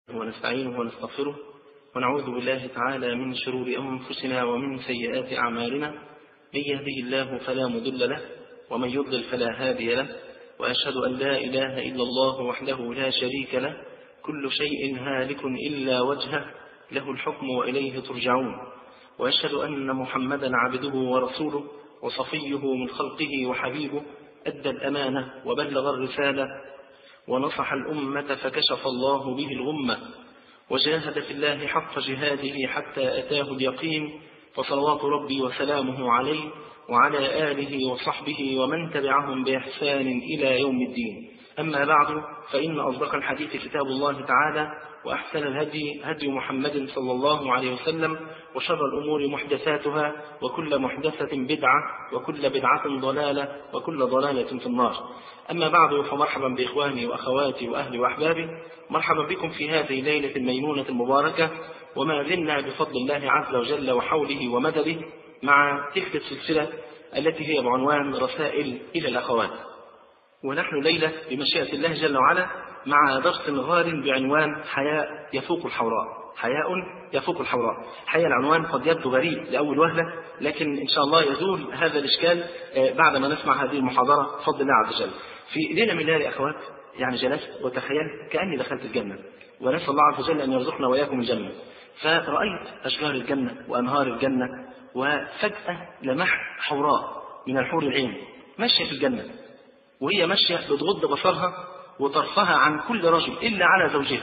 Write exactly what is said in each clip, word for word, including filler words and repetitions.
ونستعينه ونستغفره ونعوذ بالله تعالى من شرور أنفسنا ومن سيئات أعمالنا. من يهده الله فلا مضل له ومن يضلل فلا هادي له، وأشهد أن لا إله إلا الله وحده لا شريك له، كل شيء هالك إلا وجهه، له الحكم وإليه ترجعون. وأشهد أن محمدا عبده ورسوله وصفيه من خلقه وحبيبه، أدى الأمانة وبلغ الرسالة ونصح الأمة فكشف الله به الغمة، وجاهد في الله حق جهاده حتى أتاه اليقين، فصلوات ربي وسلامه عليه وعلى آله وصحبه ومن تبعهم بإحسان إلى يوم الدين. أما بعد، فإن أصدق الحديث كتاب الله تعالى، وأحسن الهدي هدي محمد صلى الله عليه وسلم، وشر الأمور محدثاتها، وكل محدثة بدعة، وكل بدعة ضلالة، وكل ضلالة في النار. أما بعد، فمرحبا بإخواني وأخواتي وأهلي وأحبابي، مرحبا بكم في هذه الليلة الميمونة المباركة، وما زلنا بفضل الله عز وجل وحوله ومدده مع تلك السلسلة التي هي بعنوان رسائل إلى الأخوات. ونحن ليلة بمشيئة الله جل وعلا مع درس غار بعنوان حياء يفوق الحوراء. حياء يفوق الحوراء. حقيقة العنوان قد يبدو غريب لأول وهلة، لكن إن شاء الله يزول هذا الإشكال بعد ما نسمع هذه المحاضرة بفضل الله عز وجل. في ليلة من ليالي أخوات، يعني جلست وتخيلت كأني دخلت الجنة، ونسأل الله عز وجل أن يرزقنا وإياكم الجنة. فرأيت أشجار الجنة وأنهار الجنة، وفجأة لمحت حوراء من الحور العين ماشية في الجنة، وهي ماشية بتغض بصرها وطرفها عن كل رجل إلا على زوجها.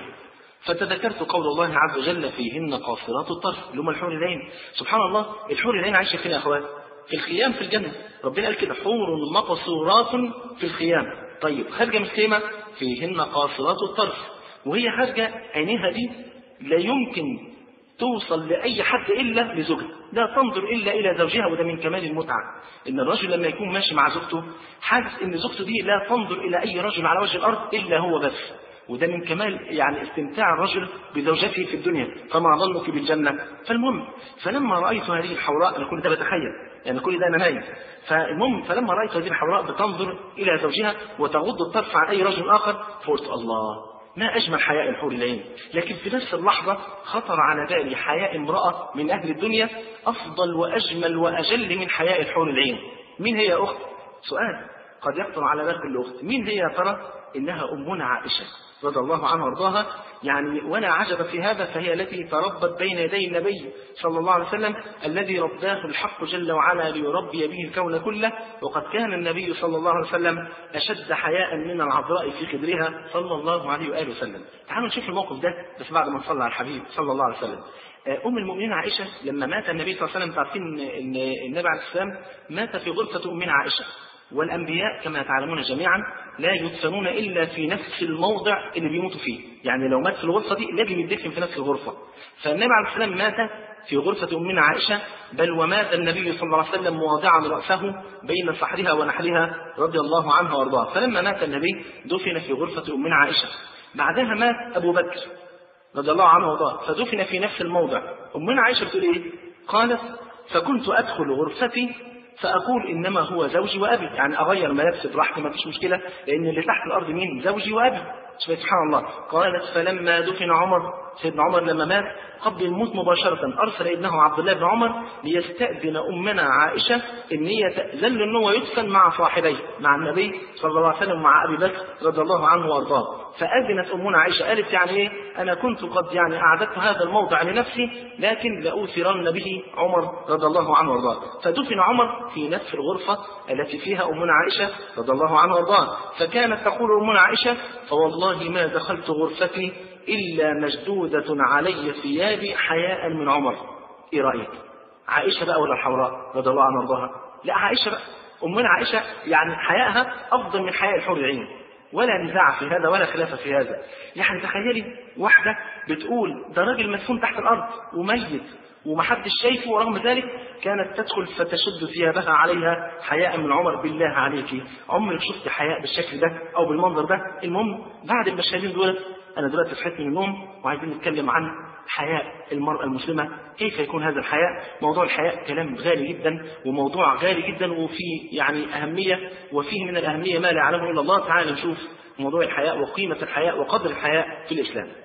فتذكرت قول الله عز وجل: فيهن قاصرات الطرف، اللي هم الحور العين. سبحان الله، الحور العين عايشة فين يا أخوات؟ في الخيام في الجنة. ربنا قال كده: حور مقصورات في الخيام. طيب، خارجة من الخيمة فيهن قاصرات الطرف، وهي خارجة عينيها دي لا يمكن توصل لأي حد إلا لزوجها، لا تنظر إلا إلى زوجها. وده من كمال المتعة، إن الرجل لما يكون ماشي مع زوجته حاسس إن زوجته دي لا تنظر إلى أي رجل على وجه الأرض إلا هو بس. وده من كمال يعني استمتاع الرجل بزوجته في الدنيا، فما ظنك بالجنة. فالمهم، فلما رأيت هذه الحوراء، أنا كل ده بتخيل، يعني كل ده أنا نايم. فالمهم، فلما رأيت هذه الحوراء بتنظر إلى زوجها وتغض الطرف عن أي رجل آخر، فقلت: الله، ما أجمل حياء الحور العين. لكن في نفس اللحظة خطر على بالي حياء امرأة من أهل الدنيا أفضل وأجمل وأجل من حياء الحور العين. مين هي يا أخت؟ سؤال قد يخطر على بال كل أخت. مين هي يا ترى؟ إنها أمنا عائشة رضي الله عنها وارضاها. يعني ولا عجب في هذا، فهي التي تربت بين يدي النبي صلى الله عليه وسلم الذي رباه الحق جل وعلا ليربي به الكون كله. وقد كان النبي صلى الله عليه وسلم أشد حياء من العذراء في خدرها صلى الله عليه وآله وسلم. تعالوا نشوف الموقف ده بس بعد ما نصلي على الحبيب صلى الله عليه وسلم. أم المؤمنين عائشة لما مات النبي صلى الله عليه وسلم، تعرفين أن النبي عليه السلام مات في غرفة أمنا عائشة، والأنبياء كما تعلمون جميعا لا يدفنون إلا في نفس الموضع اللي بيموتوا فيه. يعني لو مات في الغرفة دي لازم يدفن في نفس الغرفة. فالنبي عليه السلام مات في غرفة أمنا عائشة، بل ومات النبي صلى الله عليه وسلم مواضعا رأسه بين صحرها ونحرها رضي الله عنها وارضاها. فلما مات النبي دفن في غرفة أمنا عائشة. بعدها مات أبو بكر رضي الله عنه وارضاه، فدفن في نفس الموضع. أمنا عائشة بتقول إيه؟ قالت: فكنت أدخل غرفتي فأقول إنما هو زوجي وأبي، يعني أغير ملابسي براحتي ما فيش مشكلة، لأن اللي تحت الأرض مين؟ زوجي وأبي. سبحان الله. قالت: فلما دفن عمر، سيدنا عمر لما مات قبل الموت مباشرة أرسل ابنه عبد الله بن عمر ليستأذن أمنا عائشة إن هي تأذن له أنه يدفن مع صاحبيه، مع النبي صلى الله عليه وسلم ومع أبي بكر رضي الله عنه وارضاه. فأذنت أمنا عائشة، قالت: يعني إيه؟ أنا كنت قد يعني أعددت هذا الموضع لنفسي، لكن لأوثرن به عمر رضي الله عنه وارضاه. فدفن عمر في نفس الغرفة التي فيها أمنا عائشة رضي الله عنه وارضاه. فكانت تقول أمنا عائشة: فوالله ما دخلت غرفتي إلا مشدودة علي ثيابي حياء من عمر. إيه رأيك؟ عائشة بقى ولا الحوراء رضي الله عنها وارضاها؟ لا، عائشة بقى. أمنا عائشة يعني حياءها أفضل من حياء الحور العين، ولا نزاع في هذا ولا خلاف في هذا. يعني تخيلي واحدة بتقول ده راجل مدفون تحت الأرض وميت ومحدش شايفه، ورغم ذلك كانت تدخل فتشد ثيابها عليها حياء من عمر. بالله عليك، عمرك شفت حياء بالشكل ده أو بالمنظر ده؟ المهم، بعد المشاهدين دول أنا دلوقتي صحيت من النوم وعايزين نتكلم عن حياء المرأة المسلمة. كيف يكون هذا الحياء؟ موضوع الحياء كلام غالي جدا، وموضوع غالي جدا، وفيه يعني أهمية، وفيه من الأهمية ما لا يعلمه إلا الله. تعالى نشوف موضوع الحياء وقيمة الحياء وقدر الحياء في الإسلام.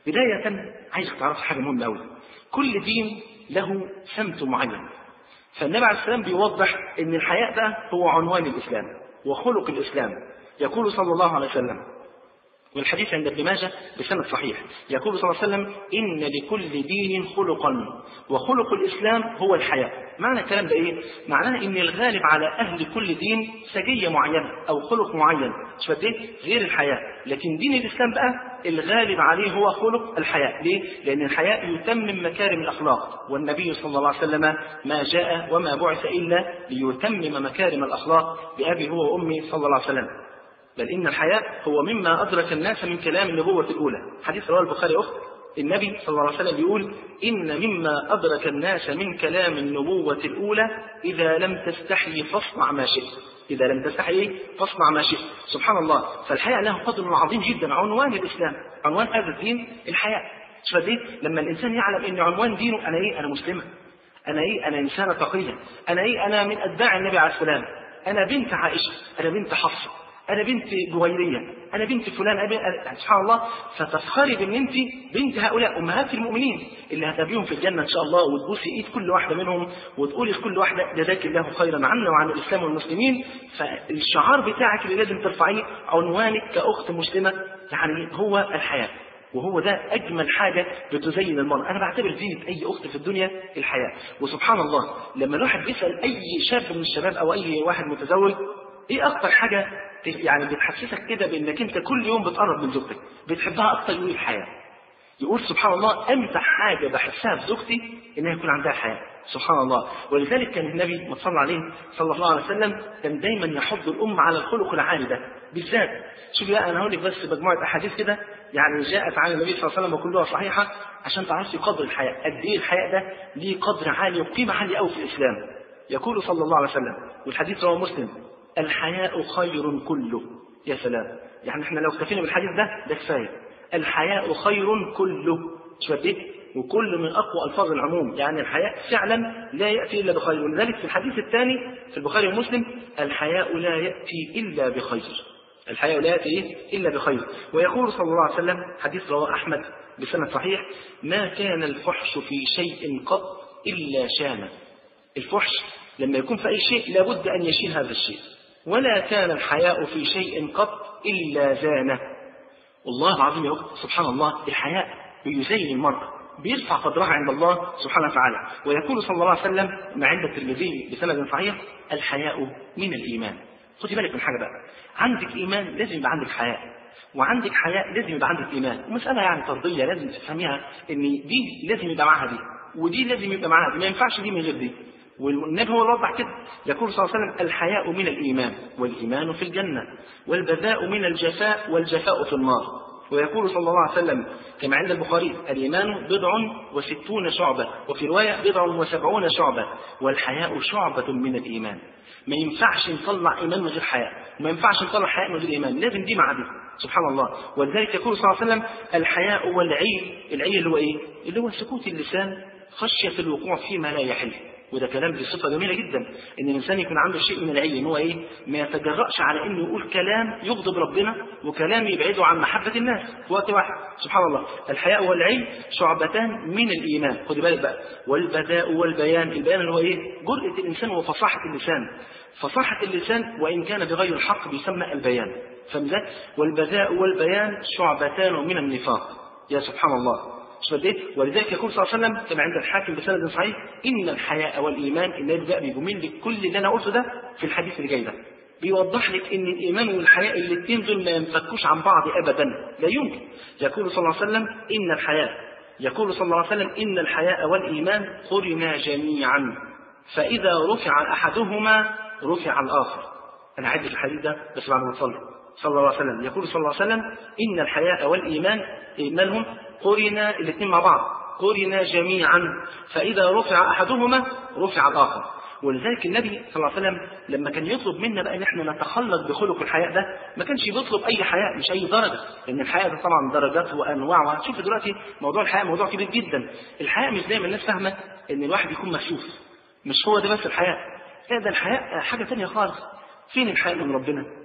بداية عايزك تعرف حاجة مهمة أوي، كل دين له سمت معين، فالنبي عليه السلام بيوضح ان الحياء ده هو عنوان الإسلام وخلق الإسلام. يقول صلى الله عليه وسلم، والحديث عند ابن ماجه بسند صحيح، يقول صلى الله عليه وسلم: إن لكل دين خلقا وخلق الإسلام هو الحياء. معنى الكلام ده إيه؟ معناه إن الغالب على أهل كل دين سجية معينة أو خلق معين، مش إيه؟ غير الحياء. لكن دين الإسلام بقى الغالب عليه هو خلق الحياء. ليه؟ لأن الحياء يتمم مكارم الأخلاق، والنبي صلى الله عليه وسلم ما جاء وما بعث إلا ليتمم مكارم الأخلاق بأبي هو وأمي صلى الله عليه وسلم. بل إن الحياء هو مما أدرك الناس من كلام النبوة الأولى. حديث رواه البخاري أخر، النبي صلى الله عليه وسلم يقول: إن مما أدرك الناس من كلام النبوة الأولى إذا لم تستحي فاصنع ما شئت. إذا لم تستحي فاصنع ما شئت. سبحان الله. فالحياء له قدر عظيم جدا، عنوان الإسلام، عنوان هذا الدين الحياء. شوف دي لما الإنسان يعلم إن عنوان دينه أنا إيه؟ أنا مسلمة، أنا إيه؟ أنا إنسانة تقية، أنا إيه؟ أنا من أتباع النبي عليه السلام، أنا بنت عائشة، أنا بنت حفصة، أنا بنت جويرية، أنا بنت فلان، أنا سبحان الله. فتفخري بأن أنت بنت هؤلاء أمهات المؤمنين اللي هتقابليهم في الجنة إن شاء الله، وتبوسي إيد كل واحدة منهم وتقولي لكل واحدة جزاك الله خيرا عنا وعن الإسلام والمسلمين. فالشعار بتاعك اللي لازم ترفعيه، عنوانك كأخت مسلمة، يعني هو الحياة. وهو ده أجمل حاجة بتزين المرأة. أنا بعتبر زينة أي أخت في الدنيا الحياة. وسبحان الله لما الواحد بيسأل أي شاب من الشباب أو أي واحد متزوج إيه أكتر حاجة يعني بتحسسك كده بأنك أنت كل يوم بتقرب من زوجتك بتحبها أكتر، يقول الحياة. يقول سبحان الله أمتع حاجة بحسها في زوجتي إنها يكون عندها حياة. سبحان الله. ولذلك كان النبي ما صلى عليه صلى الله عليه وسلم كان دايما يحض الأمة على الخلق العالي ده بالذات. شوف بقى أنا هقول لك بس مجموعة أحاديث كده يعني جاءت عن النبي صلى الله عليه وسلم وكلها صحيحة عشان تعرفي قدر الحياة، قد إيه الحياة ده ليه قدر عالي وقيمة عالية أوي في الإسلام. يقول صلى الله عليه وسلم، والحديث رواه مسلم: الحياء خير كله. يا سلام، يعني احنا لو اكتفينا بالحديث ده ده كفايه. الحياء خير كله، شو بديت؟ وكل من اقوى الفاظ العموم، يعني الحياء فعلا لا ياتي الا بخير. ولذلك في الحديث الثاني في البخاري ومسلم: الحياء لا ياتي الا بخير. الحياء لا ياتي الا بخير. ويقول صلى الله عليه وسلم، حديث رواه احمد بسند صحيح: ما كان الفحش في شيء قط الا شانه. الفحش لما يكون في اي شيء لابد ان يشين هذا الشيء. ولا كان الحياء في شيء قط إلا زانه. والله العظيم يا أخت سبحان الله الحياء بيزين المرأة، بيرفع قدرها عند الله سبحانه وتعالى. ويقول صلى الله عليه وسلم ما عند الترمذي بسند صحيح: الحياء من الإيمان. خدي بالك من حاجة بقى، عندك إيمان لازم يبقى عندك حياء، وعندك حياء لازم يبقى عندك إيمان. ومسألة يعني طردية لازم تفهميها، إن دي لازم يبقى معها دي ودي لازم يبقى معها دي، ما ينفعش دي من غير دي. والنبي هو وضح كده، يقول صلى الله عليه وسلم: الحياء من الإيمان، والإيمان في الجنة، والبذاء من الجفاء، والجفاء في النار. ويقول صلى الله عليه وسلم كما عند البخاري: الإيمان بضع وستون شعبة، وفي رواية بضع وسبعون شعبة، والحياء شعبة من الإيمان. ما ينفعش نطلع إيمان من غير حياء، وما ينفعش نطلع حياء من غير إيمان، لازم دي مع دي. سبحان الله. ولذلك يقول صلى الله عليه وسلم: الحياء والعي. العي اللي هو إيه؟ اللي هو سكوت اللسان خشية الوقوع فيما لا يحل. وده كلام دي صفة جميلة جدا، ان الانسان يكون عنده شيء من العي، ان هو ايه؟ ما يتجرأش على انه يقول كلام يغضب ربنا وكلام يبعده عن محبة الناس في وقت واحد. سبحان الله. الحياء والعي شعبتان من الايمان. خدي بالك بقى. والبذاء والبيان. البيان اللي هو ايه؟ جرأة الانسان وفصاحة اللسان. فصاحة اللسان وان كان بغير الحق بيسمى البيان. فمزاج. والبذاء والبيان شعبتان من النفاق. يا سبحان الله. ولذلك يقول صلى الله عليه وسلم كما عند الحاكم بسند صحيح: إن الحياء والإيمان. النبي بقى بيجمل لك كل اللي أنا قلته ده في الحديث اللي جاي ده، بيوضح لك إن الإيمان والحياء الاثنين دول ما ينفكوش عن بعض أبدا، لا يمكن. يقول صلى الله عليه وسلم: إن الحياء يقول صلى الله عليه وسلم: إن الحياء والإيمان قرنا جميعا، فإذا رفع أحدهما رفع الآخر. أنا عدت الحديث ده بس بعد ما تصلي صلى الله عليه وسلم. يقول صلى الله عليه وسلم: إن الحياء والإيمان إيمانهم قرنا الاثنين مع بعض، قرنا جميعا، فإذا رفع أحدهما رفع الآخر. ولذلك النبي صلى الله عليه وسلم لما كان يطلب منا بقى ان احنا نتخلق بخلق الحياء ده، ما كانش بيطلب اي حياء، مش اي درجه، لان الحياء ده طبعا درجات وانواع. وهتشوف دلوقتي موضوع الحياء موضوع كبير جدا. الحياء مش زي ما الناس فاهمه ان الواحد يكون مكشوف، مش هو ده بس الحياء. لا، ده الحياء حاجه ثانيه خالص. فين الحياء من ربنا؟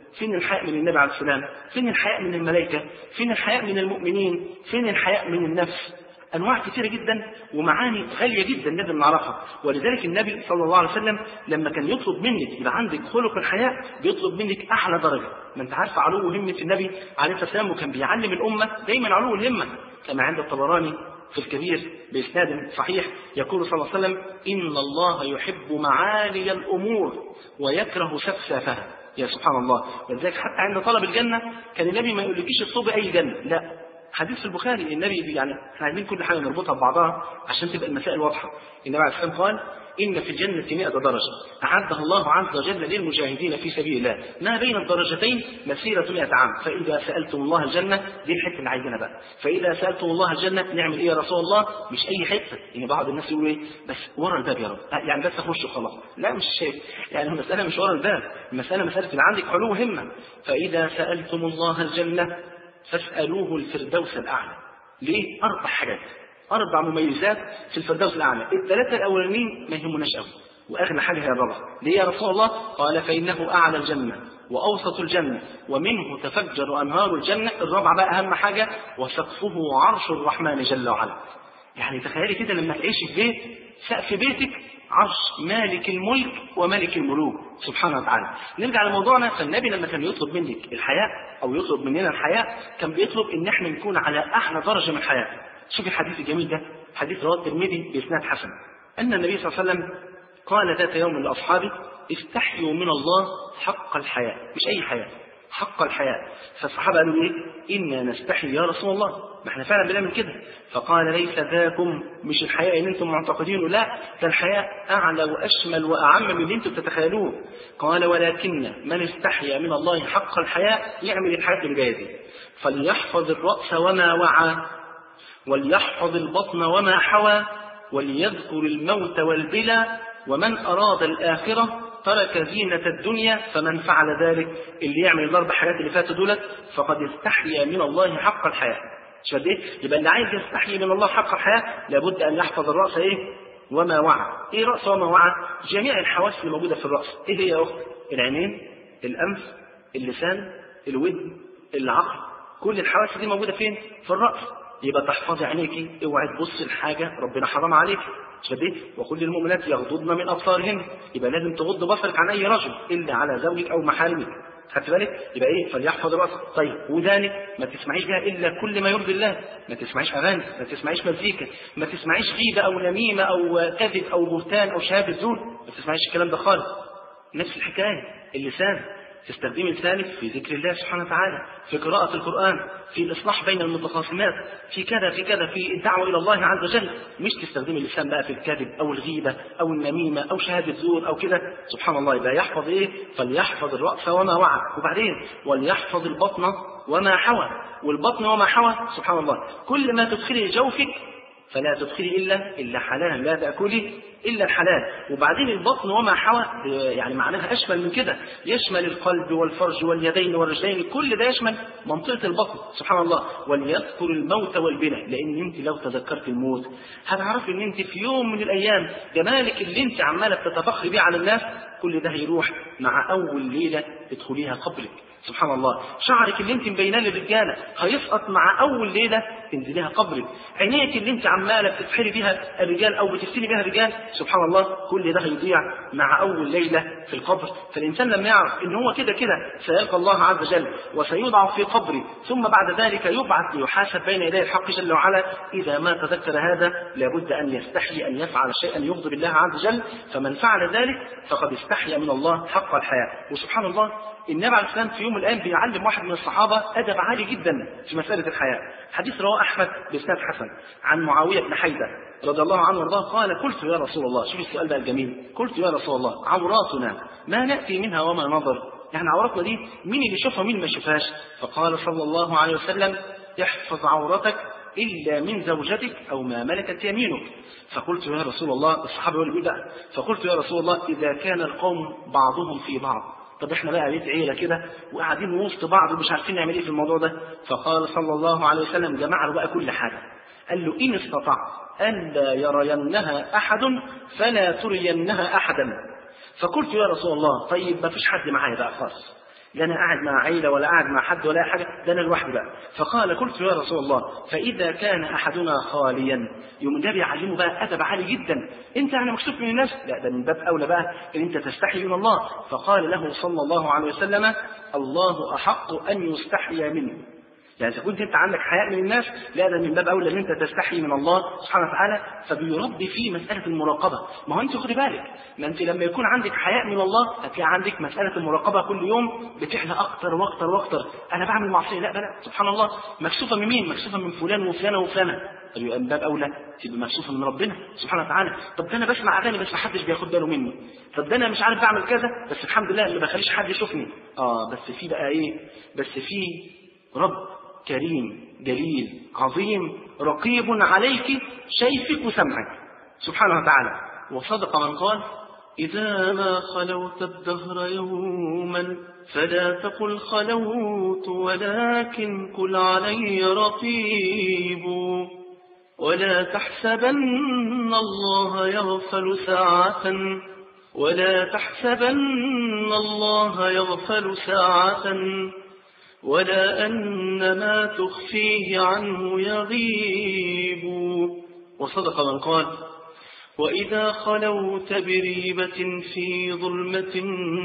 فين الحياء من النبي عليه السلام؟ فين الحياء من الملائكة؟ فين الحياء من المؤمنين؟ فين الحياء من النفس؟ أنواع كثيرة جدا ومعاني غالية جدا لازم نعرفها. ولذلك النبي صلى الله عليه وسلم لما كان يطلب منك يبقى عندك خلق الحياء بيطلب منك أعلى درجة. ما أنت عارف علو همة النبي عليه الصلاة والسلام، وكان بيعلم الأمة دايما علو الهمة، كما عند الطبراني في الكبير بإسناد صحيح يقول صلى الله عليه وسلم: إن الله يحب معالي الأمور ويكره سفسافها. يا سبحان الله. ولذلك حتى عند طلب الجنة كان النبي ما يقولكيش اطلبي أي جنة، لا، حديث في البخاري النبي يعني احنا عايزين كل حاجه نربطها ببعضها عشان تبقى المسائل واضحه. النبي عليه الصلاه والسلام قال: ان في الجنه مئة درجه اعدها الله عز وجل للمجاهدين في سبيل الله، ما بين الدرجتين مسيره مئة عام، فاذا سالتم الله الجنه، دي الحته اللي عايزينها بقى، فاذا سالتم الله الجنه نعمل ايه يا رسول الله؟ مش اي حته، يعني بعض الناس يقولوا ايه بس ورا الباب يا رب، يعني بس اخش وخلاص، لا مش شيء، يعني المساله مش ورا الباب، المساله مساله ان عندك علو همه. فاذا سالتم الله الجنه فاسالوه الفردوس الاعلى. ليه؟ أربع حاجات، أربع مميزات في الفردوس الأعلى، الثلاثة الأولانيين ما يهمناش قوي، وأغلى حاجة هي الرابعة. ليه يا رسول الله؟ قال: فإنه أعلى الجنة وأوسط الجنة ومنه تفجر أنهار الجنة. الرابعة بقى أهم حاجة: وسقفه عرش الرحمن جل وعلا. يعني تخيلي كده لما تعيشي في بيت سقف بيتك عرش مالك الملك وملك الملوك سبحانه وتعالى. نرجع لموضوعنا. فالنبي لما كان يطلب منك الحياء أو يطلب مننا الحياء كان بيطلب إن احنا نكون على أعلى درجة من الحياء. شوف الحديث الجميل ده، حديث رواه الترمذي بإسناد حسن، أن النبي صلى الله عليه وسلم قال ذات يوم لأصحابه: استحيوا من الله حق الحياء، مش أي حياء، حق الحياء. فالصحابة قالوا إيه؟ إنا نستحي يا رسول الله، ما احنا فعلا بنعمل كده. فقال: ليس ذاكم، مش الحياء اللي انتم معتقدينه، لا، ده الحياء أعلى وأشمل وأعم من اللي انتم بتتخيلوه. قال: ولكن من استحيا من الله حق الحياء يعمل الحاجات اللي جايه دي: فليحفظ الرأس وما وعى، وليحفظ البطن وما حوى، وليذكر الموت والبلى، ومن أراد الآخرة ترك زينة الدنيا، فمن فعل ذلك، اللي يعمل الأربع حاجات اللي فاتوا دولت فقد استحيا من الله حق الحياء. شو قد ايه؟ يبقى اللي عايز يستحيي من الله حق الحياء لابد أن يحفظ الرأس ايه؟ وما وعى. ايه رأس وما وعى؟ جميع الحواس اللي موجودة في الرأس. ايه هي يا أخت؟ العينين، الأنف، اللسان، الودن، العقل، كل الحواس دي موجودة فين؟ في الرأس. يبقى تحفظي عينيكي، اوعي تبصي لحاجة ربنا حرام عليك. شبيه وكل المؤمنات يغضضن من أبصارهن، يبقى لازم تغض بصرك عن أي رجل إلا على زوجك أو محارمك. خدت بالك؟ يبقى ايه؟ فليحفظ راسك. طيب ودانك ما تسمعيش بها الا كل ما يرضي الله، ما تسمعيش اغاني، ما تسمعيش مزيكا، ما تسمعيش غيبه او نميمه او كذب او بهتان او شهاده زور، ما تسمعيش الكلام ده خالص. نفس الحكايه اللسان، تستخدمي لسانك في ذكر الله سبحانه وتعالى، في قراءة القرآن، في الإصلاح بين المتخاصمات، في كذا في كذا، في الدعوة إلى الله عز وجل. مش تستخدمي اللسان بقى في الكذب أو الغيبة أو النميمة أو شهادة زور أو كده. سبحان الله. يبقى يحفظ إيه؟ فليحفظ الرأس وما وعى، وبعدين وليحفظ البطن وما حوى. والبطن وما حوى سبحان الله كل ما تدخلي جوفك فلا تدخلي إلا إلا حلالا، لا تأكلي إلا الحلال. وبعدين البطن وما حوى يعني معناها أشمل من كده، يشمل القلب والفرج واليدين والرجلين، كل ده يشمل منطقة البطن سبحان الله. وليذكر الموت والبناء، لأن أنت لو تذكرت الموت هتعرفي أن أنت في يوم من الأيام جمالك اللي أنت عمالة تتفخري بيه على الناس كل ده هيروح مع أول ليلة تدخليها قبرك سبحان الله. شعرك اللي انت مبيناه للرجاله هيسقط مع اول ليله تنزليها قبرك. عينيك اللي انت عماله بتسحري بيها الرجال او بتفتني بيها الرجال سبحان الله كل ده هيضيع مع اول ليله في القبر. فالانسان لما يعرف ان هو كده كده سيلقى الله عز وجل وسيوضع في قبره ثم بعد ذلك يبعث ليحاسب بين يدي الحق جل وعلا، اذا ما تذكر هذا لابد ان يستحي ان يفعل شيئا يغضب الله عز وجل، فمن فعل ذلك فقد استحيا من الله حق الحياء. وسبحان الله النبي عليه السلام في يوم من الايام بيعلم واحد من الصحابه ادب عالي جدا في مساله الحياء. حديث رواه احمد باسناد حسن عن معاويه بن حيده رضي الله عنه وارضاه قال: قلت يا رسول الله، شوف السؤال بقى الجميل، قلت يا رسول الله عوراتنا ما ناتي منها وما نظر، يعني عوراتنا دي مين اللي يشوفها ومين ما يشوفهاش؟ فقال صلى الله عليه وسلم: احفظ عورتك إلا من زوجتك أو ما ملكت يمينك. فقلت يا رسول الله، الصحابة يقول لي بقى، فقلت يا رسول الله إذا كان القوم بعضهم في بعض، طب احنا بقى بيت عيله كده وقاعدين وسط بعض ومش عارفين نعمل ايه في الموضوع ده. فقال صلى الله عليه وسلم جمع له بقى كل حاجه، قال له: ان استطعت الا يرينها احد فلا ترينها احدا. فقلت يا رسول الله طيب ما فيش حد معايا بقى خالص، لا أنا قاعد مع عيلة ولا قاعد مع حد ولا حاجة، ده أنا لوحدي بقى. فقال قلت يا رسول الله فإذا كان أحدنا خاليا، يوم ده بيعلمه بقى أدب عالي جدا. أنت يعني مكسوف من الناس؟ لا، ده من باب أولى بقى إن أنت تستحي من الله. فقال له صلى الله عليه وسلم الله أحق أن يستحي منه. يعني إذا كنت أنت عندك حياء من الناس، لا ده من باب أولى أن أنت تستحي من الله سبحانه وتعالى. فبيربي فيه مسألة المراقبة. ما هو أنت خدي بالك، ما أنت لما يكون عندك حياء من الله هتلاقي عندك مسألة المراقبة كل يوم بتعلى أكتر وأكتر وأكتر. أنا بعمل معصية، لا بلا سبحان الله، مكسوفة من مين؟ مكسوفة من فلان وفلانة وفلانة. يبقى من باب أولى تبقى مكسوفة من ربنا سبحانه وتعالى. طب ده أنا بسمع أغاني بس ما حدش بياخد باله مني. طب ده أنا مش عارف بعمل كذا بس الحمد لله اللي ما بخليش حد يشوفني. آه بس في بقى إيه؟ بس في رب كريم جليل عظيم رقيب عليك شايفك وسمعك سبحانه وتعالى. وصدق من قال إذا ما خلوت الدهر يوما فلا تقل خلوت ولكن قل علي رقيب، ولا تحسبن الله يغفل ساعة ولا تحسبن الله يغفل ساعة ولا أن ما تخفيه عنه يغيب. وصدق من قال وإذا خلوت بريبة في ظلمة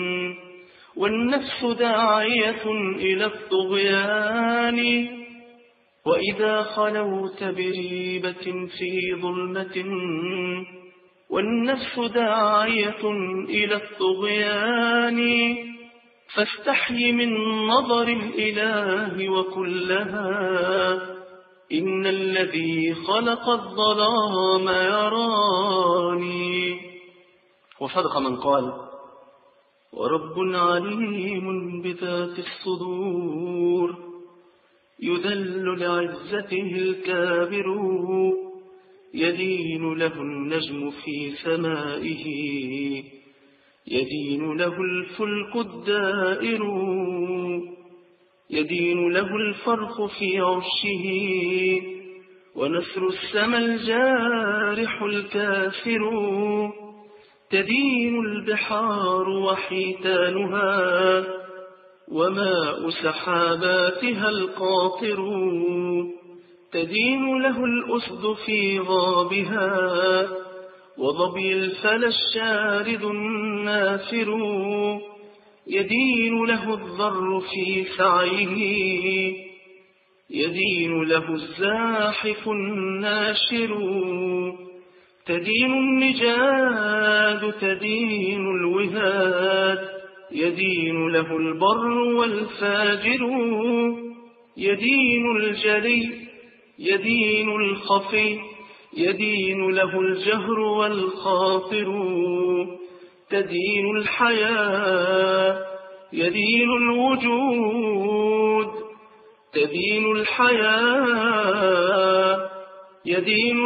والنفس داعية إلى الطغيان وإذا خلوت بريبة في ظلمة والنفس داعية إلى الطغيان فاستحي من نظر الإله وكلها إن الذي خلق الظلام يراني. وصدق من قال ورب عليم بذات الصدور يذل لعزته الكابر يدين له النجم في سمائه يدين له الفلك الدائر يدين له الفرخ في عشه ونسر السما الجارح الكافر تدين البحار وحيتانها وماء سحاباتها القاطر تدين له الأسد في غابها وظبي الفلا الشارد النافر يدين له الذر في سعيه يدين له الزاحف الناشر تدين النجاد تدين الوهاد يدين له البر والفاجر يدين الجلي يدين الخفي يدين له الجهر والخاطر تدين الحياة يدين الوجود تدين الحياة يدين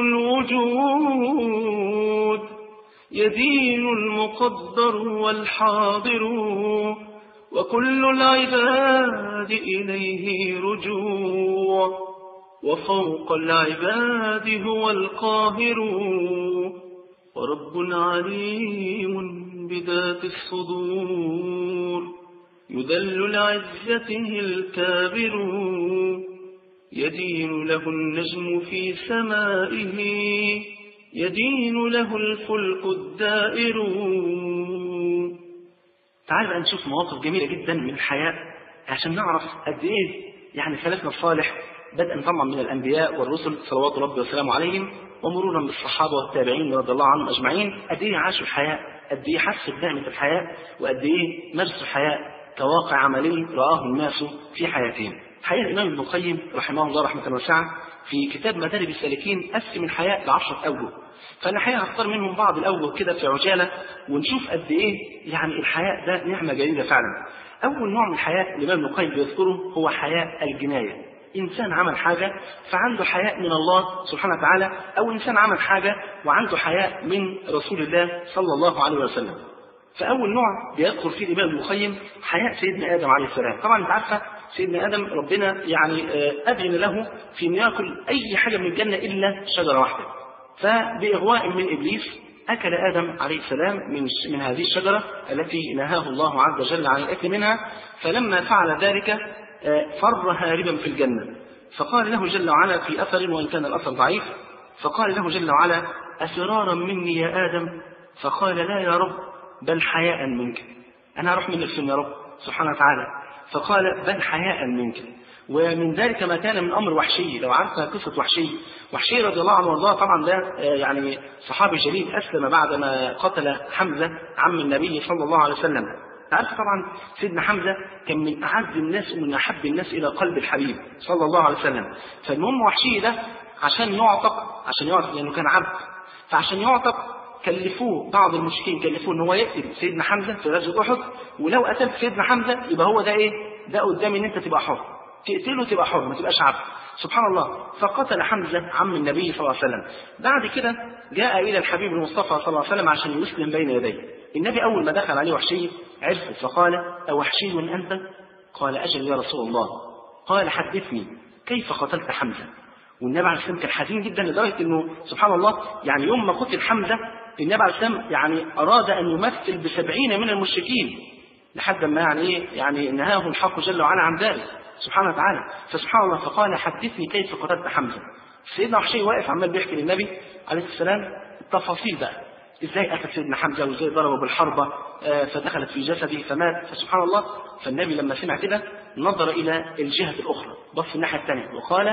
الوجود يدين المقدر والحاضر وكل العباد إليه رجوع وفوق العباد هو القاهر ورب عليم بذات الصدور يذل لعزته الكابر يدين له النجم في سمائه يدين له الفلك الدائر. تعال بقى نشوف مواقف جميلة جدا من الحياة عشان نعرف قد ايه يعني سلفنا الصالح بدءا طبعا من الأنبياء والرسل صلوات ربي وسلامه عليهم ومرورا بالصحابة والتابعين رضي الله عنهم أجمعين قد ايه عاشوا الحياة، قد ايه حسوا بنعمة الحياة، وقد ايه مارسوا الحياة كواقع عملي رآه الناس في حياتهم. حياة الإمام ابن القيم رحمه الله رحمة واسعة في كتاب مدارج السالكين قسم الحياة لعشرة أوجه، فأنا الحقيقة هختار منهم بعض الأوجه كده في عجالة ونشوف قد ايه يعني الحياة ده نعمة جميلة فعلا. أول نوع من الحياة الإمام ابن القيم بيذكره هو حياة الجناية. إنسان عمل حاجة فعنده حياء من الله سبحانه وتعالى، أو إنسان عمل حاجة وعنده حياء من رسول الله صلى الله عليه وسلم. فأول نوع بيذكر فيه الإمام ابن القيم حياء سيدنا آدم عليه السلام. طبعا أنت عارفة سيدنا آدم ربنا يعني أذن له في أن يأكل أي حاجة من الجنة إلا شجرة واحدة، فبإغواء من إبليس أكل آدم عليه السلام من من هذه الشجرة التي نهاه الله عز وجل عن الأكل منها، فلما فعل ذلك فر هاربا في الجنة. فقال له جل وعلا في أثر وإن كان الأثر ضعيف، فقال له جل وعلا: أفرارا مني يا آدم؟ فقال: لا يا رب، بل حياء منك. أنا أروح من السن يا رب سبحانه وتعالى. فقال: بل حياء منك. ومن ذلك ما كان من أمر وحشي. لو عرفت قصة وحشي، وحشي رضي الله عنه وارضاه، طبعا ده يعني صحابي جليل أسلم بعدما قتل حمزة عم النبي صلى الله عليه وسلم. عارف طبعا سيدنا حمزة كان من أعز الناس ومن أحب الناس إلى قلب الحبيب صلى الله عليه وسلم. فالمهم وحشي ده عشان يعتق، عشان يعتق لأنه كان عبد، فعشان يعتق كلفوه بعض المشركين، كلفوه ان هو يقتل سيدنا حمزة في غزوة أحد، ولو قتلت سيدنا حمزة يبقى هو ده ايه؟ ده قدام ان انت تبقى حر، تقتله تبقى حر ما تبقاش عبد. سبحان الله. فقتل حمزة عم النبي صلى الله عليه وسلم. بعد كده جاء إلى الحبيب المصطفى صلى الله عليه وسلم عشان يسلم بين يديه. النبي أول ما دخل عليه وحشي عرفه، فقال: أوحشي أنت؟ قال: أجل يا رسول الله. قال: حدثني كيف قتلت حمزة؟ والنبي عليه السلام كان حزين جدا لدرجة انه سبحان الله يعني يوم ما قتل حمزة النبي عليه السلام يعني أراد أن يمثل بسبعين من المشركين لحد ما يعني ايه يعني نهاه الحق جل وعلا عن ذلك سبحانه وتعالى. فسبحان الله فقال: حدثني كيف قتلت حمزة. سيدنا وحشي واقف عمال بيحكي للنبي عليه السلام التفاصيل بقى، ازاي قتل سيدنا حمزة وازاي ضربه بالحربة فدخلت في جسده فمات. فسبحان الله فالنبي لما سمع كده نظر إلى الجهة الأخرى، بص الناحية الثانية وقال: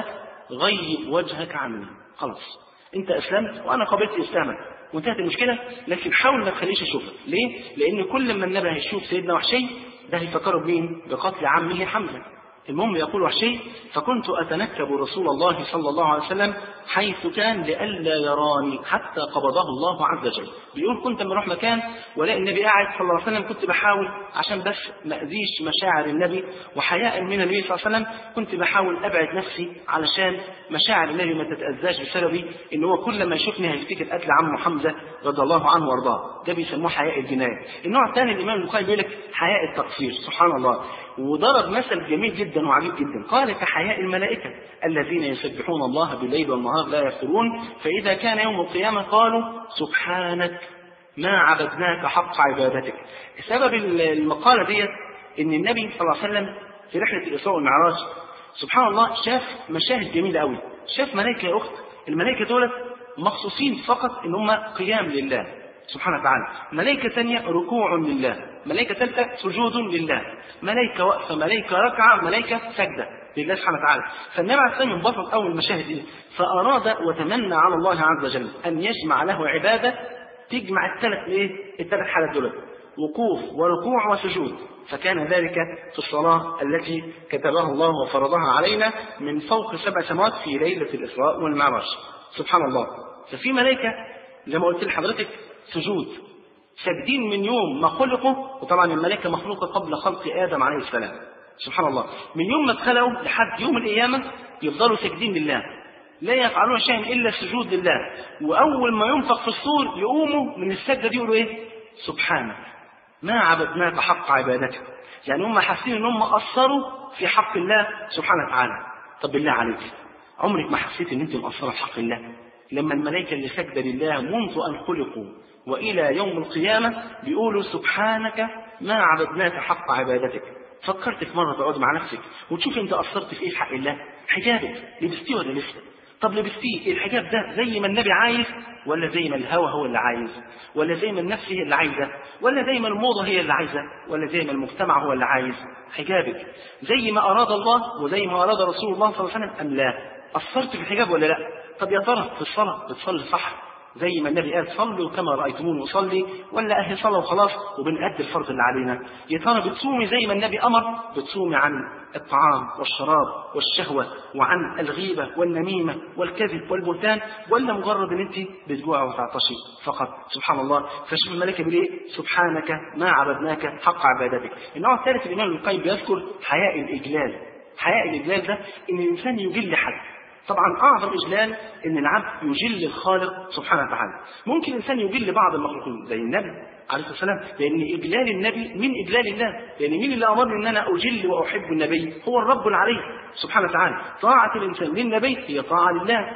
غيب وجهك عني، خلاص انت اسلمت وانا قبلت اسلامك وانتهت المشكله، لكن حاول ما تخليش اشوفك. ليه؟ لان كل ما النبي هيشوف سيدنا وحشي ده هيفكره بمين؟ بقتل عمه حمزه. المهم يقول وحشي: فكنت اتنكب رسول الله صلى الله عليه وسلم حيث كان لئلا يراني حتى قبضه الله عز وجل. بيقول كنت لما اروح مكان ولاقي النبي قاعد صلى الله عليه وسلم كنت بحاول عشان بس ما اذيش مشاعر النبي وحياء من النبي صلى الله عليه وسلم، كنت بحاول ابعد نفسي علشان مشاعر النبي ما تتاذاش بسببي، ان هو كل ما يشوفني هيفتكر قتل عمه حمزه رضي الله عنه وارضاه. ده بيسموه حياء الجنايه. النوع الثاني الامام البخاري بيقول لك حياء التقصير. سبحان الله. وضرب مثل جميل جدا وعجيب جدا، قال: كحياء الملائكة الذين يسبحون الله بالليل والنهار لا يفترون، فإذا كان يوم القيامة قالوا: سبحانك ما عبدناك حق عبادتك. سبب المقالة ديت إن النبي صلى الله عليه وسلم في رحلة الإسراء والمعراج سبحان الله شاف مشاهد جميلة قوي. شاف ملائكة يا أخت، الملائكة دولت مخصوصين فقط إن هم قيام لله سبحانه وتعالى، ملائكة ثانية ركوع لله، ملائكة ثالثة سجود لله، ملائكة وقفة، ملائكة ركعة، ملائكة سجدة لله سبحانه وتعالى. فالنبي عليه الصلاة والسلام انبسط أول المشاهد دي، فأراد وتمنى على الله عز وجل أن يجمع له عبادة تجمع الثلاث إيه؟ الثلاث حالات دول، وقوف وركوع وسجود. فكان ذلك في الصلاة التي كتبها الله وفرضها علينا من فوق سبع سماوات في ليلة الإسراء والمعراج. سبحان الله. ففي ملائكة زي ما قلت لحضرتك سجود، ساجدين من يوم ما خلقوا، وطبعا الملائكة مخلوقة قبل خلق آدم عليه السلام. سبحان الله. من يوم ما اتخلقوا لحد يوم القيامة يفضلوا ساجدين لله، لا يفعلون شيئا إلا السجود لله. وأول ما ينفخ في الصور يقوموا من السجدة دي يقولوا إيه؟ سبحانك ما عبدناك حق عبادتك. يعني هم حاسين إن هم قصروا في حق الله سبحانه وتعالى. طب بالله عليك عمرك ما حسيت إن أنت مقصرة في حق الله؟ لما الملائكة اللي سجد لله منذ أن خلقوا وإلى يوم القيامة بيقولوا سبحانك ما عبدناك حق عبادتك. فكرت في مرة تقعد مع نفسك وتشوف أنت قصرت في إيه في حق الله؟ حجابك لبستيه ولا لسه؟ طب لبستيه الحجاب ده زي ما النبي عايز ولا زي ما الهوى هو اللي عايز، ولا زي ما النفس هي اللي عايزة، ولا زي ما الموضة هي اللي عايزة، ولا زي ما المجتمع هو اللي عايز؟ حجابك زي ما أراد الله وزي ما أراد رسول الله صلى الله عليه وسلم أم لا؟ قصرت في الحجاب ولا لا؟ طب يا ترى في الصلاة بتصلي صح زي ما النبي قال صلوا كما رأيتموني أصلي، ولا أهي صلاة وخلاص وبنأدي الفرض اللي علينا؟ يا ترى بتصومي زي ما النبي أمر، بتصومي عن الطعام والشراب والشهوة وعن الغيبة والنميمة والكذب والبهتان، ولا مجرد ان انت بتجوعي وتعطشي فقط؟ سبحان الله. فشوف الملائكة بيقول ايه؟ سبحانك ما عبدناك حق عبادتك. النوع الثالث الإمام ابن القيم بيذكر حياء الإجلال. حياء الإجلال ده ان الإنسان يجل حد. طبعا أعظم إجلال إن العبد يجل الخالق سبحانه وتعالى. ممكن الإنسان يجل بعض المخلوقين زي النبي عليه الصلاة والسلام، لأن إجلال النبي من إجلال الله، لأن مين اللي أمرني إن أنا أجل وأحب النبي؟ هو الرب العلي سبحانه وتعالى. طاعة الإنسان للنبي هي طاعة لله،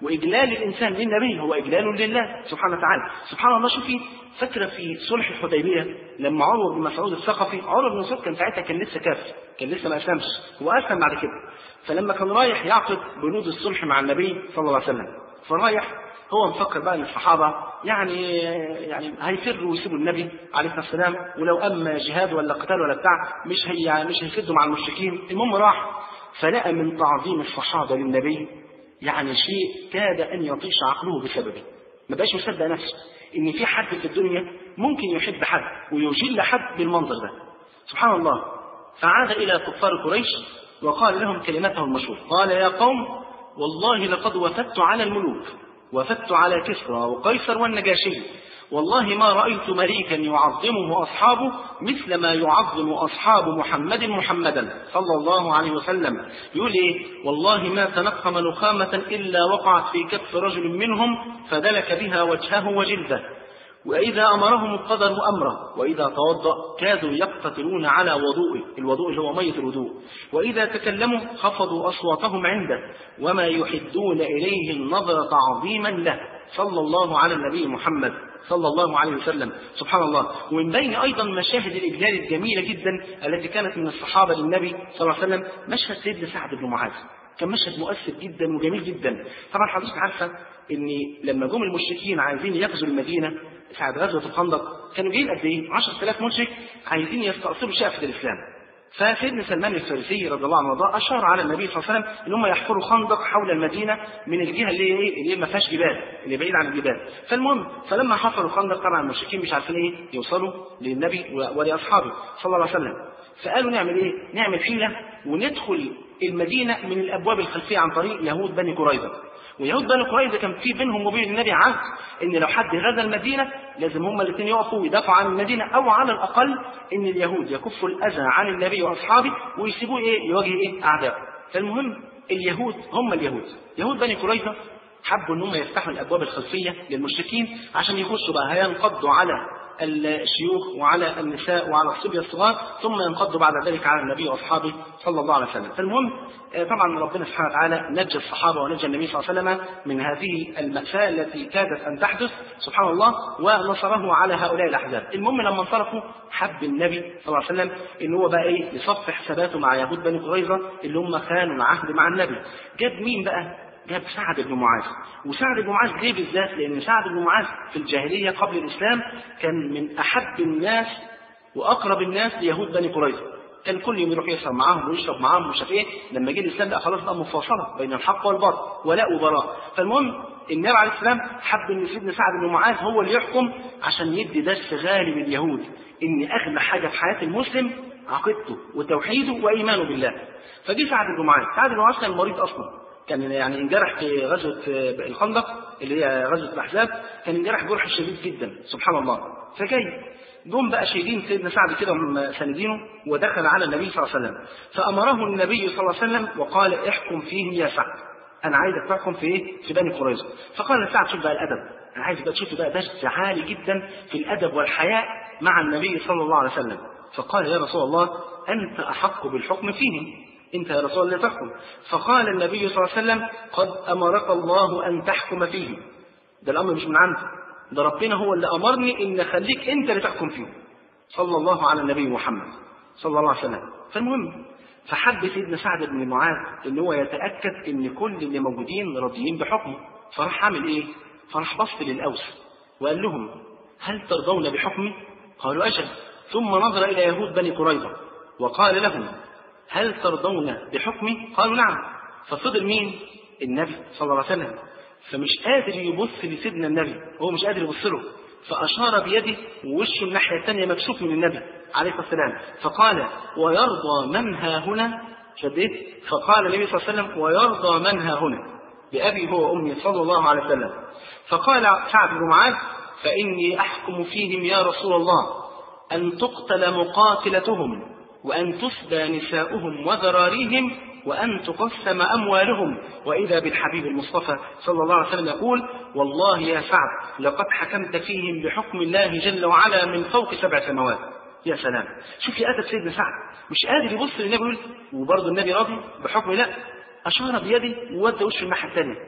وإجلال الإنسان للنبي هو إجلال لله سبحانه وتعالى. سبحان الله، شوفي فاكرة في صلح الحديبية لما عمر بن مسعود الثقفي، عمر بن مسعود كان ساعتها كان لسه كافر، كان لسه ما أسلمش، هو أسلم بعد كده. فلما كان رايح يعقد بنود الصلح مع النبي صلى الله عليه وسلم، فرايح هو مفكر بقى ان الصحابه يعني يعني هيفروا ويسيبوا النبي عليه الصلاه والسلام، ولو اما جهاد ولا قتال ولا بتاع مش هي مش هيفدوا مع المشركين. المهم راح فلقى من تعظيم الصحابه للنبي يعني شيء كاد ان يطيش عقله بسببه. ما بقاش مصدق نفسه ان في حد في الدنيا ممكن يحب حد ويجل حد بالمنظر ده. سبحان الله. فعاد الى كفار قريش وقال لهم كلمته المشهوره، قال: يا قوم، والله لقد وفدت على الملوك، وفدت على كسرى وقيصر والنجاشي، والله ما رأيت مليكا يعظمه أصحابه مثل ما يعظم أصحاب محمد محمدا صلى الله عليه وسلم. يقول إيه؟ والله ما تنقم نخامة إلا وقعت في كف رجل منهم فدلك بها وجهه وجلده، وإذا أمرهم القدر أمره، وإذا توضأ كادوا يقتتلون على وضوءه، الوضوء اللي هو مية الوضوء، وإذا تكلموا خفضوا أصواتهم عنده، وما يحدون إليه النظر تعظيما له صلى الله على النبي محمد صلى الله عليه وسلم. سبحان الله. ومن بين أيضا مشاهد الإجلال الجميلة جدا التي كانت من الصحابة للنبي صلى الله عليه وسلم مشهد سيدنا سعد بن معاذ، كان مشهد مؤثر جدا وجميل جدا. طبعا حضرتك عارفة ان لما جم المشركين عايزين يغزوا المدينة ساعة غزوة الخندق كانوا جايين قد ايه؟ عشرة آلاف مشرك عايزين يستأصلوا شأفة الإسلام. فسيدنا سلمان الفارسي رضي الله عنه وارضاه أشار على النبي صلى الله عليه وسلم ان هم يحفروا خندق حول المدينة من الجهة اللي ايه؟ اللي ما فيهاش جبال، اللي بعيد عن الجبال. فالمهم فلما حفروا الخندق طبعا المشركين مش عارفين ايه يوصلوا للنبي ولأصحابه صلى الله عليه وسلم. فقالوا نعمل ايه؟ نعمل حيلة وندخل المدينة من الأبواب الخلفية عن طريق يهود بني قريظة. ويهود بني قريظة كان في بينهم وبين النبي عهد ان لو حد غزا المدينة لازم هما الاثنين يقفوا ويدافعوا عن المدينة، او على الاقل ان اليهود يكفوا الاذى عن النبي واصحابه ويسيبوه ايه يواجه ايه اعداء. فالمهم اليهود هم اليهود يهود بني قريظة حبوا ان هم يفتحوا الابواب الخلفية للمشركين عشان يخشوا بقى هينقضوا على الشيوخ وعلى النساء وعلى الصبية الصغار، ثم ينقضوا بعد ذلك على النبي واصحابه صلى الله عليه وسلم. فالمهم طبعا ربنا سبحانه وتعالى نجى الصحابة ونجى النبي صلى الله عليه وسلم من هذه المأساة التي كادت أن تحدث سبحان الله، ونصره على هؤلاء الأحزاب. المهم لما انصرفوا حب النبي صلى الله عليه وسلم إن هو بقى إيه يصفح حساباته مع يهود بني قريظة اللي هم كانوا العهد مع النبي. جاب مين بقى؟ جاب سعد بن معاذ. وسعد بن معاذ ليه بالذات؟ لأن سعد بن معاذ في الجاهلية قبل الإسلام كان من أحب الناس وأقرب الناس ليهود بني قريظة، كان كل يوم يروح يشرب معاهم ويشرب معاهم ومش عارف ايه. لما جه الإسلام بقى خلاص بقى مفاصلة بين الحق والباطل ولاء وبراء. فالمهم النبي عليه السلام حب ان سيدنا سعد بن معاذ هو اللي يحكم عشان يدي درس غالي لليهود ان اغلى حاجة في حياة المسلم عقيدته وتوحيده وإيمانه بالله. فجه سعد بن معاذ. سعد بن معاذ كان مريض أصلا، كان يعني انجرح في غزوة الخندق اللي هي غزوة الأحزاب، كان انجرح جرح شديد جدا سبحان الله. فجاي جم بقى شايلين سيدنا سعد كده هم ساندينه، ودخل على النبي صلى الله عليه وسلم فأمره النبي صلى الله عليه وسلم وقال: احكم فيهم يا سعد، أنا عايزك تحكم في إيه؟ في بني قريظة. فقال سعد: شوف بقى الأدب، أنا عايز بقى تشوف بقى درس عالي جدا في الأدب والحياء مع النبي صلى الله عليه وسلم. فقال: يا رسول الله أنت أحق بالحكم فيهم، انت يا رسول الله تحكم. فقال النبي صلى الله عليه وسلم: قد امرك الله ان تحكم فيه. ده الامر مش من عندي، ده ربنا هو اللي امرني ان اخليك انت اللي تحكم فيه صلى الله على النبي محمد صلى الله عليه وسلم. فالمهم فحب سيدنا سعد بن معاذ ان هو يتاكد ان كل اللي موجودين راضيين بحكمه. فراح عامل ايه؟ فراح بص للاوس وقال لهم: هل ترضون بحكمي؟ قالوا: اجل. ثم نظر الى يهود بني قريظة وقال لهم: هل ترضون بحكمي؟ قالوا: نعم. ففضل مين؟ النبي صلى الله عليه وسلم. فمش قادر يبص لسيدنا النبي، هو مش قادر يبص له، فأشار بيده ووشه الناحية الثانية مكشوف من النبي عليه الصلاة والسلام. فقال: ويرضى من ها هنا؟ شديت. فقال النبي صلى الله عليه وسلم: ويرضى من ها هنا بأبي هو أمي صلى الله عليه وسلم. فقال سعد بن معاذ: فإني أحكم فيهم يا رسول الله أن تقتل مقاتلتهم، وأن تسبى نساؤهم وذراريهم، وأن تقسم أموالهم. وإذا بالحبيب المصطفى صلى الله عليه وسلم يقول: والله يا سعد لقد حكمت فيهم بحكم الله جل وعلا من فوق سبع سماوات. يا سلام، شوف يا أدب سيدنا سعد، مش قادر يبص للنبي يقول وبرضه النبي راضي بحكم، لا، أشار بيده وودى وشه الناحية الثانية.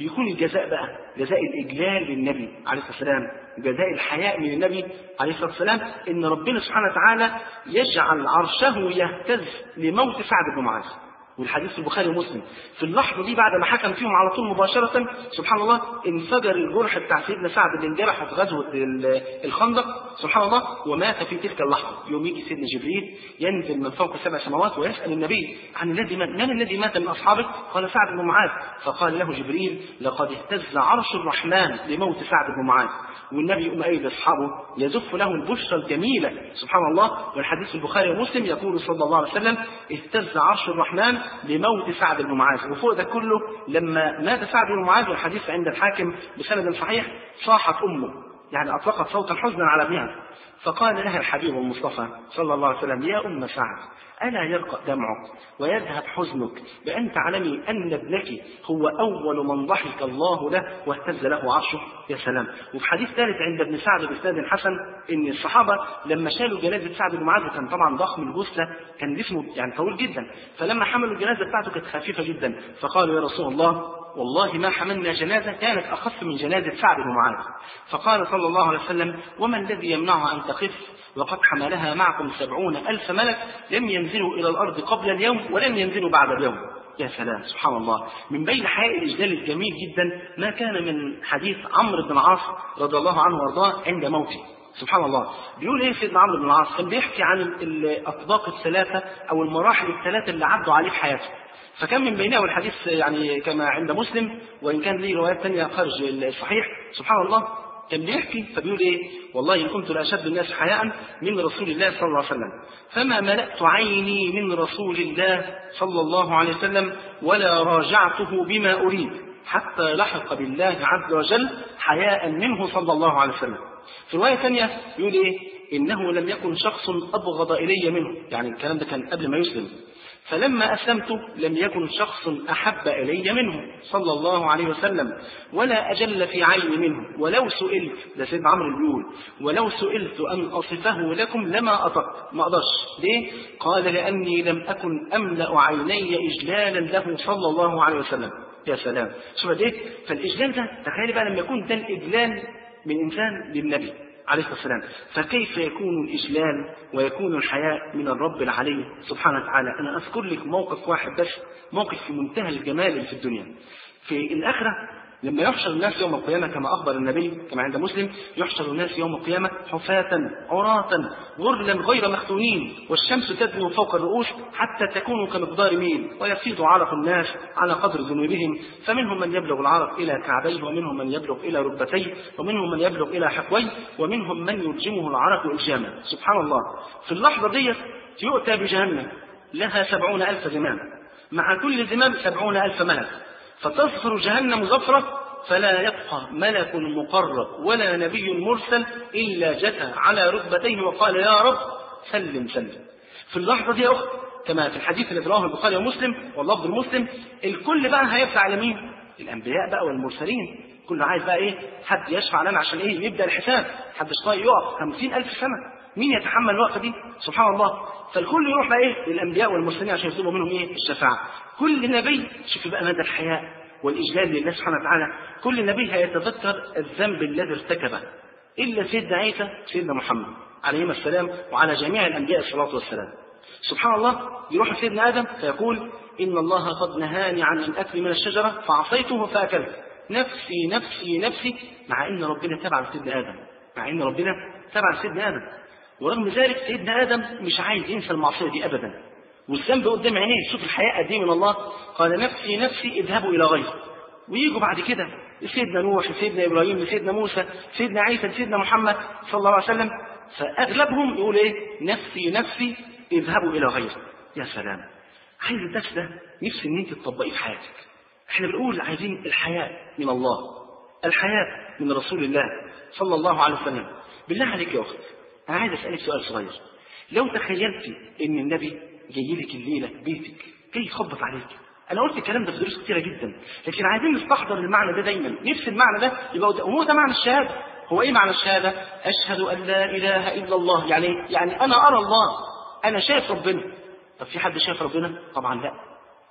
يكون الجزاء بقى جزاء الإجلال للنبي عليه الصلاة والسلام، جزاء الحياء من النبي عليه الصلاة والسلام، إن ربنا سبحانه وتعالى يجعل عرشه يهتز لموت سعد بن معاذ. والحديث في البخاري ومسلم. في اللحظة دي بعد ما حكم فيهم على طول مباشرة سبحان الله انفجر الجرح بتاع سيدنا سعد اللي انجرح في غزوة الخندق سبحان الله، ومات في تلك اللحظة. يوم يجي سيدنا جبريل ينزل من فوق سبع سماوات ويسأل النبي عن الذي مات، من الذي مات من أصحابك؟ قال سعد بن معاذ. فقال له جبريل لقد اهتز عرش الرحمن لموت سعد بن معاذ. والنبي يقوم قايل لاصحابه يزف له البشرى الجميله سبحان الله. والحديث في البخاري ومسلم يقول صلى الله عليه وسلم اهتز عرش الرحمن لموت سعد بن معاذ. وفوق ده كله لما مات سعد بن معاذ، والحديث عند الحاكم بسند صحيح، صاحت امه يعني اطلقت صوتا حزنا على ابنها، فقال لها الحبيب المصطفى صلى الله عليه وسلم يا ام سعد ألا يرقى دمعك ويذهب حزنك بأن تعلمي أن ابنك هو أول من ضحك الله له واهتز له عرشه؟ يا سلام. وفي حديث ثالث عند ابن سعد بإسناد حسن إن الصحابة لما شالوا جنازة سعد بن معاذ كان طبعا ضخم الجثة، كان جسمه يعني طويل جدا، فلما حملوا الجنازة بتاعته كانت خفيفة جدا، فقالوا يا رسول الله والله ما حملنا جنازة كانت أخف من جنازة سعد بن معاذ. فقال صلى الله عليه وسلم وما الذي يمنعها أن تخف وقد حملها معكم سبعون ألف ملك لم ينزلوا إلى الأرض قبل اليوم ولم ينزلوا بعد اليوم. يا سلام سبحان الله. من بين حياء الإجلال الجميل جدا ما كان من حديث عمرو بن العاص رضي الله عنه وارضاه عند موته. سبحان الله. بيقول ايه سيدنا عمرو بن العاص؟ كان بيحكي عن الأطباق الثلاثة أو المراحل الثلاثة اللي عدوا عليه في حياته، فكان من بينها والحديث يعني كما عند مسلم وإن كان ليه روايات ثانية خارج الصحيح. سبحان الله. كان بيحكي فبيقول ايه والله إن كنت لأشد الناس حياء من رسول الله صلى الله عليه وسلم فما ملأت عيني من رسول الله صلى الله عليه وسلم ولا راجعته بما أريد حتى لحق بالله عز وجل حياء منه صلى الله عليه وسلم. في رواية ثانية يقول ايه إنه لم يكن شخص أبغض إلي منه، يعني الكلام ده كان قبل ما يسلم، فلما أسلمت لم يكن شخص أحب إلي منه صلى الله عليه وسلم ولا أجل في عيني منه ولو سئلت، ده سيدنا عمرو بيقول ولو سئلت أن أصفه لكم لما أطقت، ما أقدرش. ليه؟ قال لأني لم أكن أملأ عيني إجلالا له صلى الله عليه وسلم. يا سلام. شوف ايه فالإجلال ده، تخيل بقى لما يكون ده الإجلال من إنسان للنبي عليه الصلاة والسلام، فكيف يكون الإجلال ويكون الحياء من الرب العلي سبحانه وتعالى. أنا أذكر لك موقف واحد بس، موقف في منتهى الجمال اللي في الدنيا. في الآخرة لما يحشر الناس يوم القيامة كما أخبر النبي كما عند مسلم يحشر الناس يوم القيامة حفاة عراة غرلا غير مختونين والشمس تدنو فوق الرؤوس حتى تكون كمقدار ميل ويفيض عرق الناس على قدر ذنوبهم، فمنهم من يبلغ العرق إلى كعبيه ومنهم من يبلغ إلى ركبتيه ومنهم من يبلغ إلى حقويه ومنهم من يلجمه العرق إلجاما. سبحان الله. في اللحظة دي يؤتى بجهنم لها سبعون ألف زمام، مع كل زمام سبعون ألف ملك، فتصفر جهنم زفرة فلا يبقى ملك مقرب ولا نبي مرسل إلا جثى على ركبتيه وقال يا رب سلم سلم. في اللحظة دي أخت كما في الحديث اللي رواه البخاري ومسلم واللفظ المسلم، الكل بقى هيبقى على مين؟ الأنبياء بقى والمرسلين، كل عايز بقى إيه حد يشفع لنا عشان إيه يبدأ الحساب، حد شقاء يقف خمسين ألف سنة، مين يتحمل الوقفة دي؟ سبحان الله. فالكل يروح بقى إيه للأنبياء والمرسلين عشان يطلبوا منهم إيه الشفاعة. كل نبي شوف بقى مدى الحياء والإجلال لله سبحانه وتعالى، كل نبي هيتذكر الذنب الذي ارتكبه إلا سيدنا عيسى سيدنا محمد عليهما السلام وعلى جميع الأنبياء الصلاة والسلام. سبحان الله. يروح سيدنا آدم فيقول إن الله قد نهاني عن الأكل من الشجرة فعصيته فأكلت، نفسي نفسي نفسي، مع إن ربنا تبع سيدنا آدم، مع إن ربنا تبع سيدنا آدم، ورغم ذلك سيدنا آدم مش عايز ينسى المعصية دي أبدا، والذنب قدام عينيه. شوف الحياء دي من الله، قال نفسي نفسي اذهبوا إلى غيره. ويجوا بعد كده سيدنا نوح سيدنا إبراهيم سيدنا موسى سيدنا عيسى سيدنا محمد صلى الله عليه وسلم، فأغلبهم يقول إيه نفسي نفسي اذهبوا إلى غيره. يا سلام. عايز الدرس ده نفسي إن أنت تطبقيه في حياتك. احنا بنقول عايزين الحياء من الله، الحياء من رسول الله صلى الله عليه وسلم. بالله عليك يا أخت أنا عايز أسألك سؤال صغير، لو تخيلتي إن النبي جاي لك الليلة بيتك جاي يخبط عليك، أنا قلت الكلام ده في دروس كتيرة جدا لكن عايزين نستحضر المعنى ده دايما، نفس المعنى ده يبقى هو ده معنى الشهادة. هو إيه معنى الشهادة؟ أشهد أن لا إله إلا الله، يعني يعني أنا أرى الله، أنا شايف ربنا. طب في حد شايف ربنا؟ طبعا لا.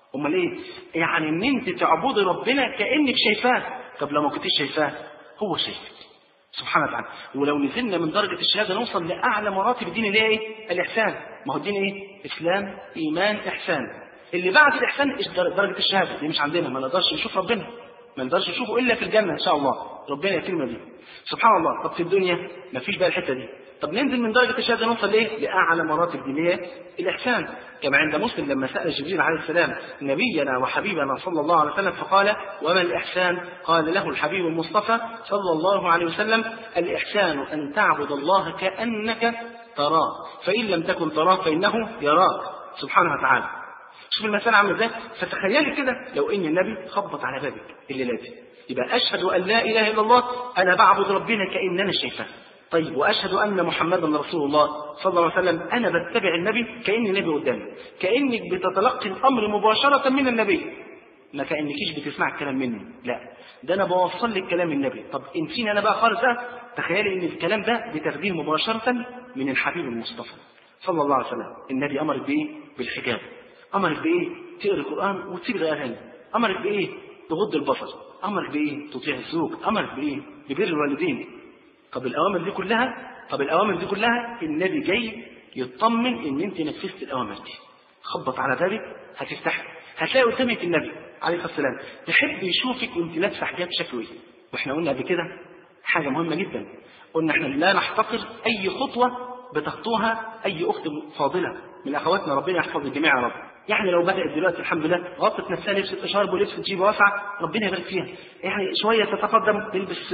امال ايه؟ يعني ان انت تعبدي ربنا كانك شايفاه. طب لو ما كنتيش شايفاه هو شايفك سبحانه وتعالى. ولو نزلنا من درجه الشهاده نوصل لاعلى مراتب الدين اللي هي ايه؟ الاحسان. ما هو الدين ايه؟ اسلام، ايمان، احسان. اللي بعد الاحسان درجه الشهاده دي مش عندنا، ما نقدرش نشوف ربنا، ما نقدرش نشوفه الا في الجنه ان شاء الله، ربنا يكرمنا بيه سبحان الله. طب في الدنيا ما فيش بقى الحته دي. طب ننزل من درجه الشهاده نوصل لايه؟ لاعلى مراتب دي اللي هي الاحسان. كما عند مسلم لما سال جبريل عليه السلام نبينا وحبيبنا صلى الله عليه وسلم فقال وما الاحسان؟ قال له الحبيب المصطفى صلى الله عليه وسلم الاحسان ان تعبد الله كانك تراه فان لم تكن تراه فانه يراك سبحانه وتعالى. شوف المسألة عامله ازاي. فتخيلي كده لو ان النبي خبط على بابك الليله دي، يبقى اشهد ان لا اله الا الله، انا بعبد ربنا كان انا شايفاه. طيب واشهد ان محمدا رسول الله صلى الله عليه وسلم، انا بتبع النبي كان النبي قدامي، كانك بتتلقي الامر مباشره من النبي، ما كانكيش بتسمع الكلام مني، لا ده انا بوصل لك كلام النبي. طب انسيني انا بقى خالص بقى، تخيلي ان الكلام ده بتاخديه مباشره من الحبيب المصطفى صلى الله عليه وسلم. النبي امرك بايه؟ بالحجاب. امرك بايه؟ تقرا القران وتسيب الاغاني. امرك بايه؟ تغض البصر. امرك بايه؟ تطيع الزوج. امرك بايه؟ ببر الوالدين. طب الاوامر دي كلها طب الاوامر دي كلها النبي جاي يطمن ان انت نفذت الاوامر دي. خبط على بابك هتفتح، هتلاقي قدامك النبي عليه الصلاه والسلام، تحب يشوفك وانت لابسه حجاب شكله ايه. واحنا قلنا قبل كده حاجه مهمه جدا، قلنا احنا لا نحتقر اي خطوه بتخطوها اي اخت فاضله من اخواتنا، ربنا يحفظ الجميع يا رب. يعني لو بدات دلوقتي الحمد لله غطت نفسها لبست اشارب ولبست جيبه واسعه، ربنا يبارك فيها. يعني شويه تتقدم تلبس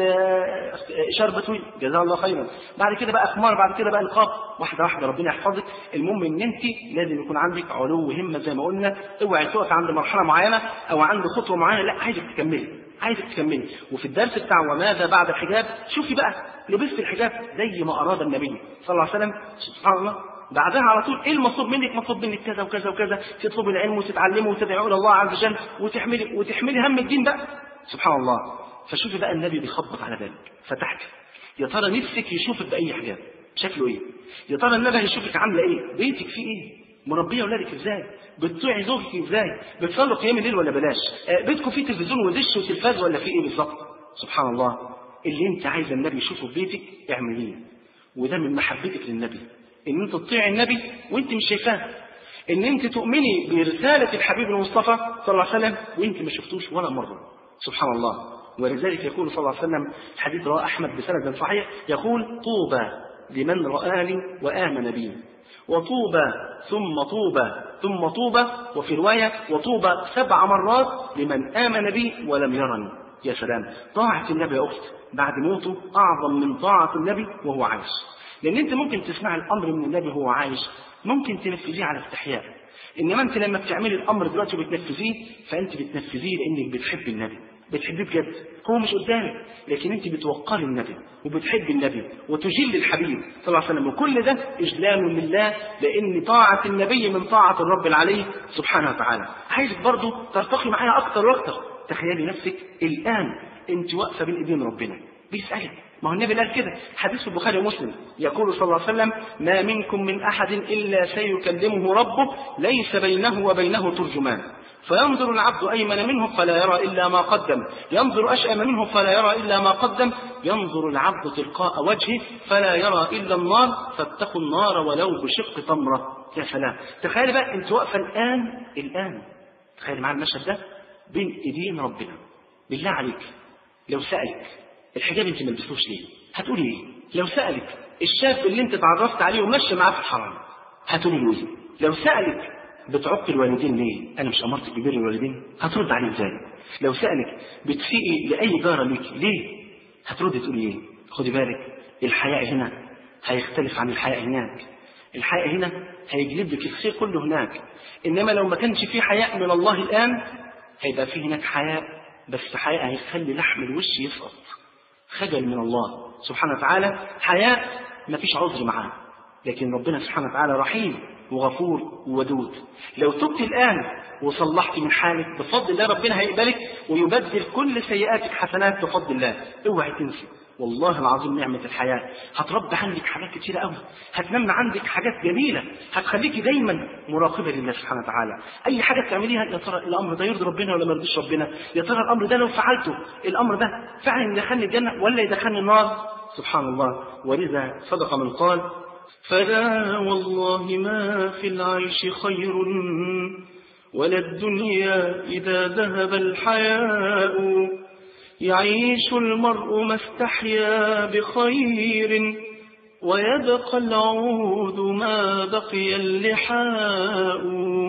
اشارب طويل جزاها الله خيرا، بعد كده بقى خمار، بعد كده بقى نقاب، واحده واحده ربنا يحفظك. المهم ان انت لازم يكون عندك علو همه زي ما قلنا، اوعي تقف عند مرحله معينه او عند خطوه معينه، لا عايزك تكملي، عايزك تكملي. وفي الدرس بتاع وماذا بعد الحجاب شوفي بقى لبست الحجاب زي ما اراد النبي صلى الله عليه وسلم سبحان الله، بعدها على طول ايه المطلوب منك؟ مطلوب منك كذا وكذا وكذا، تطلبي العلم وتتعلمي وتدعوا الى الله عز وجل وتحملي وتحملي هم الدين بقى سبحان الله. فشوفي بقى النبي بيخبط على بالك، فتحت، يا ترى نفسك يشوفك باي حجاب شكله ايه؟ يا ترى النبي هيشوفك عامله ايه؟ بيتك فيه ايه؟ مربيه اولادك ازاي؟ بتطيعي زوجك ازاي؟ بتصلوا قيام الليل ولا بلاش؟ بيتكم فيه تلفزيون ودش وتلفاز ولا فيه ايه بالظبط؟ سبحان الله. اللي انت عايزه النبي يشوفه في بيتك اعمليه، وده من محبتك للنبي، ان انت تطيع النبي وانت مش شايفاه، ان انت تؤمني برساله الحبيب المصطفى صلى الله عليه وسلم وانت ما شفتوش ولا مره سبحان الله. ولذلك يقول صلى الله عليه وسلم حديث رواه احمد بسند صحيح، يقول طوبى لمن رآني وآمن بي، وطوبى ثم طوبى ثم طوبى، وفي روايه وطوبى سبع مرات لمن آمن بي ولم يرني. يا سلام، طاعه النبي يا اخت بعد موته اعظم من طاعه النبي وهو عايش. لان انت ممكن تسمع الامر من النبي وهو عايش، ممكن تنفذيه على استحياء، انما انت لما بتعملي الامر دلوقتي وبتنفذيه فانت بتنفذيه لانك بتحب النبي، بتحبيه بجد، هو مش قدامك لكن انت بتوقري النبي وبتحب النبي وتجل الحبيب صلى الله عليه وسلم، وكل ده اجلال لله، لان طاعه النبي من طاعه الرب العلي سبحانه وتعالى. عايزك برضو ترتقي معايا اكتر واكتر. تخيلي نفسك الان انت واقفه بين ايدين ربنا بيسالك، ما هو النبي قال كده حديث في البخاري ومسلم، يقول صلى الله عليه وسلم ما منكم من احد الا سيكلمه ربه ليس بينه وبينه ترجمان، فينظر العبد أيمن منه فلا يرى إلا ما قدم، ينظر أشأم منه فلا يرى إلا ما قدم، ينظر العبد تلقاء وجهه فلا يرى إلا النار، فاتقوا النار ولو بشق تمرة. يا سلام، تخيل بقى أنت واقفة الآن الآن تخيل معايا المشهد ده بين إيدين ربنا. بالله عليك لو سألك الحجاب أنت ما لبستوش ليه؟ هتقولي إيه؟ لو سألك الشاب اللي أنت تعرفت عليه ومشي معاه في الحرام هتقولي له إيه؟ لو سألك بتعق الوالدين ليه؟ أنا مش أمرتك ببر الوالدين؟ هترد عليه إزاي؟ لو سألك بتسيئي لأي جارة ليك ليه؟ هترد تقولي إيه؟ خدي بالك الحياء هنا هيختلف عن الحياء هناك. الحياء هنا هيجلب لك الخير كله هناك، إنما لو ما كانش فيه حياء من الله الآن هيبقى فيه هناك حياء، بس حياء هيخلي لحم الوش يسقط، خجل من الله سبحانه وتعالى، حياء ما فيش عذر معاه. لكن ربنا سبحانه وتعالى رحيم وغفور وودود. لو تبت الآن وصلحت من حالك بفضل الله ربنا هيقبلك ويبدل كل سيئاتك حسنات بفضل الله. اوعي تنسي والله العظيم نعمة الحياة هتربي عندك حاجات كتيرة قوي، هتنمى عندك حاجات جميلة، هتخليكي دايما مراقبة لله سبحانه وتعالى. أي حاجة تعمليها يا ترى الأمر ده يرضي ربنا ولا ما يرضيش ربنا؟ يا ترى الأمر ده لو فعلته الأمر ده فعلا يدخلني الجنة ولا يدخلني النار؟ سبحان الله. ولذا صدق من قال: فلا والله ما في العيش خير ولا الدنيا إذا ذهب الحياء، يعيش المرء ما استحيا بخير ويبقى العود ما بقي اللحاء.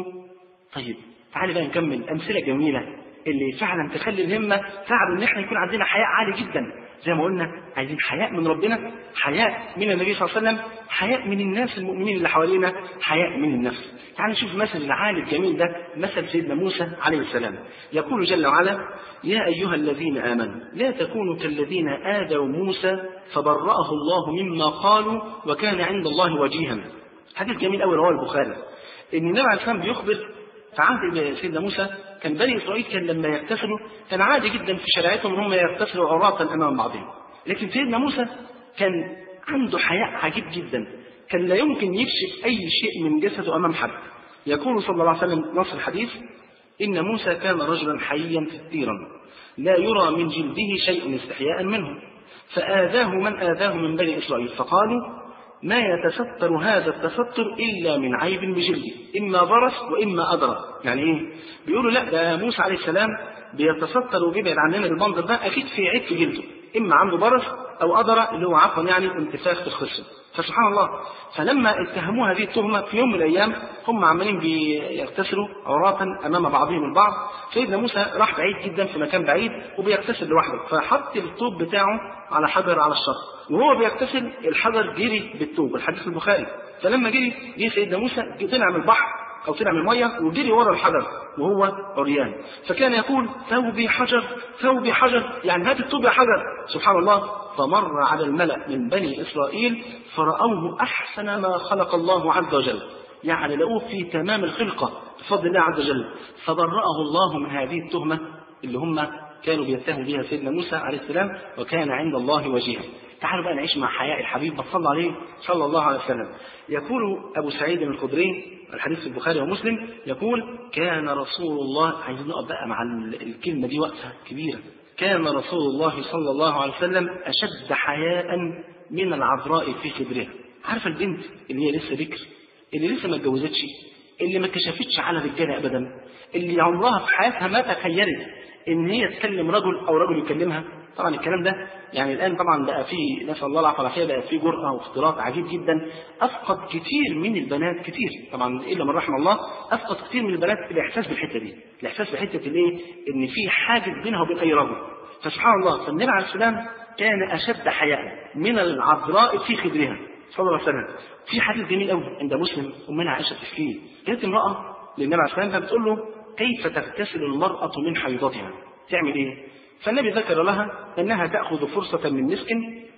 طيب تعالي بقى نكمل أمثلة جميلة اللي فعلا تخلي الهمة فعلا ان احنا يكون عندنا حياء عالي جدا. زي ما قلنا عايزين حياء من ربنا، حياء من النبي صلى الله عليه وسلم، حياء من الناس المؤمنين اللي حوالينا، حياء من النفس. تعالوا نشوف مثل العالي الجميل ده، مثل سيدنا موسى عليه السلام. يقول جل وعلا: يا أيها الذين آمنوا لا تكونوا كالذين آذوا موسى فبرأه الله مما قالوا وكان عند الله وجيها. حديث جميل قوي رواه البخاري ان النبي عليه السلام بيخبر في عهد سيدنا موسى كان بني إسرائيل كان لما يغتسلوا كان عادي جدا في شريعتهم ان هم يغتسلوا عراة امام بعضهم، لكن سيدنا موسى كان عنده حياء عجيب جدا، كان لا يمكن يكشف اي شيء من جسده امام حد. يقول صلى الله عليه وسلم نص الحديث: ان موسى كان رجلا حيا كثيرا لا يرى من جلده شيء استحياء منه، فآذاه من آذاه من بني إسرائيل فقالوا: ما يتستر هذا التستر إلا من عيب بجلده، إما برص وإما أدرى. يعني إيه؟ بيقولوا لا ده موسى عليه السلام بيتستر وبيبعد عننا بالمنظر ده أكيد في عيب في جلده، إما عنده برص أو أدرى اللي هو عفوا يعني انتفاخ في الخصم. فسبحان الله، فلما اتهموا هذه التهمة في يوم من الأيام هم عمالين بيغتسلوا عراة أمام بعضهم البعض، سيدنا موسى راح بعيد جدا في مكان بعيد وبيغتسل لوحده، فحط الطوب بتاعه على حجر على الشط، وهو بيغتسل الحجر جري بالطوب، الحديث البخاري. فلما جري جه سيدنا موسى طلع من البحر أو طلع من المية وجري ورا الحجر وهو عريان، فكان يقول: ثوبي حجر ثوبي حجر، يعني هات الطوب يا حجر. سبحان الله. فمر على الملأ من بني إسرائيل فرأوه أحسن ما خلق الله عز وجل، يعني لقوه في تمام الخلقة بفضل الله عز وجل، فبرأه الله من هذه التهمة اللي هم كانوا بيتهموا بها سيدنا موسى عليه السلام، وكان عند الله وجيها. تعالوا بقى نعيش مع حياء الحبيب صلى عليه صلى الله عليه وسلم. يقول أبو سعيد الخدري الحديث في البخاري ومسلم يقول: كان رسول الله، عايزين نقف بقى مع الكلمة دي وقفة كبيرة، كان رسول الله صلى الله عليه وسلم أشد حياء من العذراء في خدرها. عارفة البنت اللي هي لسه بكر، اللي لسه ما اتجوزتش، اللي ما كشفتش على رجاله أبدا، اللي عمرها في حياتها ما تخيلت إن هي تكلم رجل أو رجل يكلمها. طبعا الكلام ده يعني الآن طبعا بقى فيه نسأل الله العافية والعافية بقى فيه جرأة واختلاط عجيب جدا، أفقد كتير من البنات كتير طبعا إلا من رحم الله، أفقد كتير من البنات الإحساس بالحتة دي، الإحساس بحتة الإيه؟ إن في حاجز بينها وبين أي رجل. فسبحان الله، فالنبي عليه السلام كان أشد حياء من العذراء في خدرها صلى الله عليه وسلم. في حديث جميل قوي عند مسلم أمنا عائشة تحكي، جاءت امرأة للنبي عليه السلام فبتقول له: كيف تغتسل المرأة من حيضتها؟ تعمل إيه؟ فالنبي ذكر لها أنها تأخذ فرصة من مسك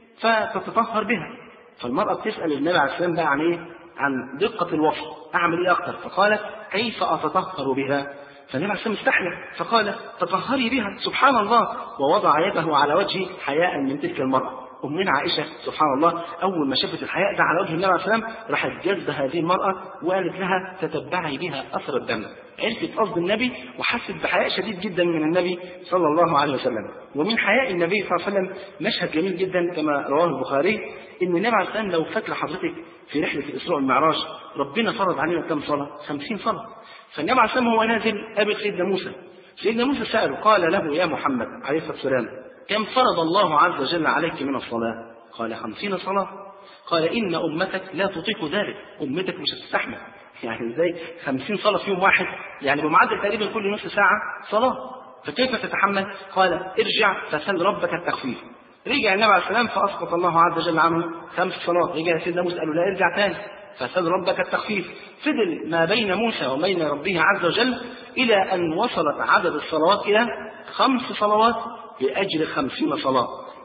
فتتطهر بها. فالمرأة بتسأل النبي عليه السلام بقى عن إيه؟ عن دقة الوصف، أعمل إيه أكتر؟ فقالت: كيف أتطهر بها؟ فالنبي عليه السلام استحيا فقال: تطهري بها. سبحان الله. ووضع يده على وجهه حياء من تلك المرأة. أمنا عائشة سبحان الله أول ما شافت الحياء ده على وجه النبي عليه السلام راحت جذب هذه المرأة وقالت لها: تتبعي بها أثر الدم. عرفت قصد النبي وحست بحياء شديد جدا من النبي صلى الله عليه وسلم. ومن حياء النبي صلى الله عليه وسلم مشهد جميل جدا كما رواه البخاري، إن النبي عليه السلام لو فاكر حضرتك في رحلة الإسراء والمعراج ربنا فرض علينا كم صلاة؟ خمسين صلاة. فالنبي عليه السلام هو نازل قابل سيدنا موسى، سيدنا موسى سأله قال له: يا محمد عليه الصلاة والسلام كم فرض الله عز وجل عليك من الصلاة؟ قال: خمسين صلاة. قال: إن أمتك لا تطيق ذلك، أمتك مش هتستحمل. يعني ازاي خمسين صلاة في يوم واحد؟ يعني بمعدل تقريبا كل نصف ساعة صلاة، فكيف تتحمل؟ قال: ارجع فسل ربك التخفيف. رجع النبي عليه السلام فأسقط الله عز وجل عنه خمس صلوات. رجع سيدنا موسى قال له: لا ارجع تاني فسل ربك التخفيف. فضل ما بين موسى وبين ربه عز وجل إلى أن وصلت عدد الصلوات إلى خمس صلوات بأجر خمسين صلاة.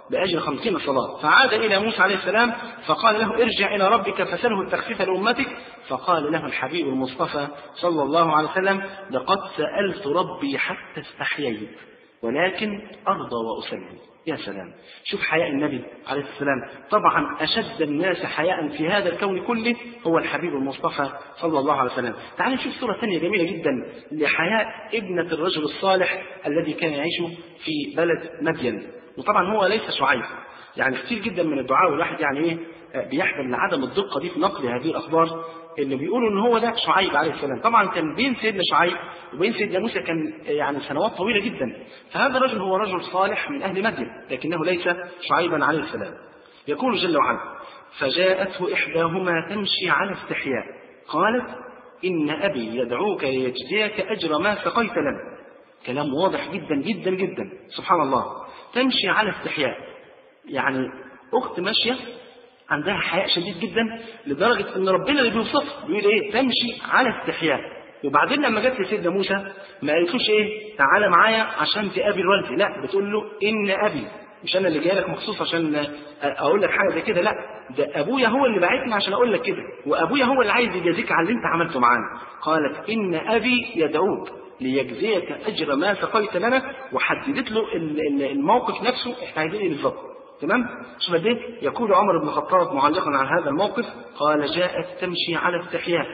بأجر خمسين صلاة. فعاد إلى موسى عليه السلام فقال له ارجع إلى ربك فسله التخفيف لأمتك. فقال له الحبيب المصطفى صلى الله عليه وسلم لقد سألت ربي حتى استحييت ولكن أرضى وأسلم. يا سلام، شوف حياء النبي عليه السلام. طبعا أشد الناس حياء في هذا الكون كله هو الحبيب المصطفى صلى الله عليه وسلم. تعالوا نشوف صورة ثانية جميلة جدا لحياء ابنة الرجل الصالح الذي كان يعيش في بلد مدين. وطبعا هو ليس شعيب، يعني كثير جدا من الدعاء والواحد يعني ايه بيحزن لعدم الدقة دي في نقل هذه الأخبار، اللي بيقولوا ان هو ده شعيب عليه السلام. طبعا كان بين سيدنا شعيب وبين سيدنا موسى كان يعني سنوات طويلة جدا. فهذا الرجل هو رجل صالح من أهل مدين لكنه ليس شعيبا عليه السلام. يقول جل وعلا فجاءته إحداهما تمشي على استحياء قالت إن أبي يدعوك ليجزيك أجر ما سقيت لنا. كلام واضح جدا جدا جدا، سبحان الله. تمشي على استحياء، يعني أخت ماشية عندها حياء شديد جدا لدرجة ان ربنا اللي بيوصف بيقول ايه تمشي على استحياء. وبعدين لما جت لسيدنا موسى ما قالتوش ايه تعالى معايا عشان تقابل والدي، لا بتقول له ان ابي، مش انا اللي جاي لك مخصوص عشان اقول لك حاجه زي كده، لا ده ابويا هو اللي بعتني عشان اقول لك كده، وابويا هو اللي عايز يجازيك على اللي انت عملته معانا. قالت ان ابي يدعوك ليجزيك اجر ما سقيت لنا، وحددت له الموقف نفسه احنا عايزين ايه بالظبط. تمام؟ شوف قد ايه يقول عمر بن الخطاب معلقا على هذا الموقف قال جاءت تمشي على استحياء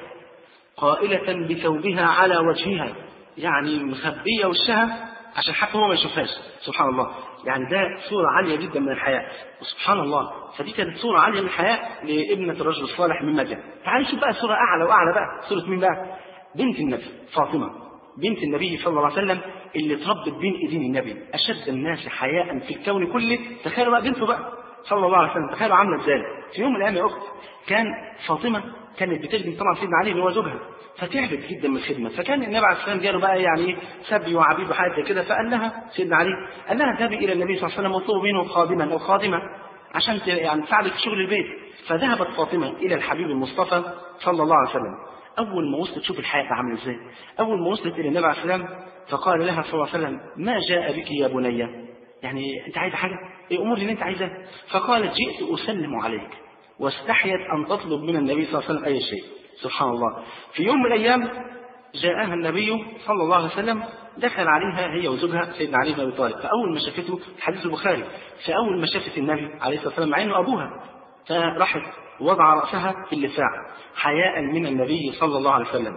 قائلة بثوبها على وجهها، يعني مخبية وشها عشان حتى هو ما يشوفهاش. سبحان الله، يعني ده صورة عالية جدا من الحياء. وسبحان الله، فدي كانت صورة عالية من الحياء لابنة الرجل الصالح من مدين. تعالوا نشوف بقى صورة أعلى وأعلى بقى، صورة مين بقى؟ بنت النبي فاطمة بنت النبي صلى الله عليه وسلم اللي اتربت بين ايدين النبي، اشد الناس حياء في الكون كله. تخيلوا بقى بنته بقى صلى الله عليه وسلم، تخيلوا عامله ازاي. في يوم من الايام يا اخت كان فاطمه كانت بتخدم طبعا سيدنا علي اللي هو زوجها، فتعبت جدا من الخدمه. فكان النبي عليه السلام جاله بقى يعني سبي وعبيد وحاجه زي كده، فقال لها سيدنا علي قال لها اذهبي الى النبي صلى الله عليه وسلم واطلبي منه خادما او خادمه عشان يعني تساعدك في شغل البيت. فذهبت فاطمه الى الحبيب المصطفى صلى الله عليه وسلم. أول ما وصلت شوف الحياة عامل إزاي. أول ما وصلت إلى النبي عليه السلام فقال لها صلى الله عليه وسلم ما جاء بك يا بني، يعني أنت عايزة حاجة؟ إيه الأمور اللي أنت عايزاها؟ فقالت جئت أسلم عليك، واستحيت أن تطلب من النبي صلى الله عليه وسلم أي شيء. سبحان الله. في يوم من الأيام جاءها النبي صلى الله عليه وسلم، دخل عليها هي وزوجها سيدنا علي بن أبي طالب. فأول ما شافته في حديث البخاري، فأول ما شافت النبي عليه الصلاة والسلام مع إنه أبوها، فراحت وضع رأسها في اللساع حياء من النبي صلى الله عليه وسلم.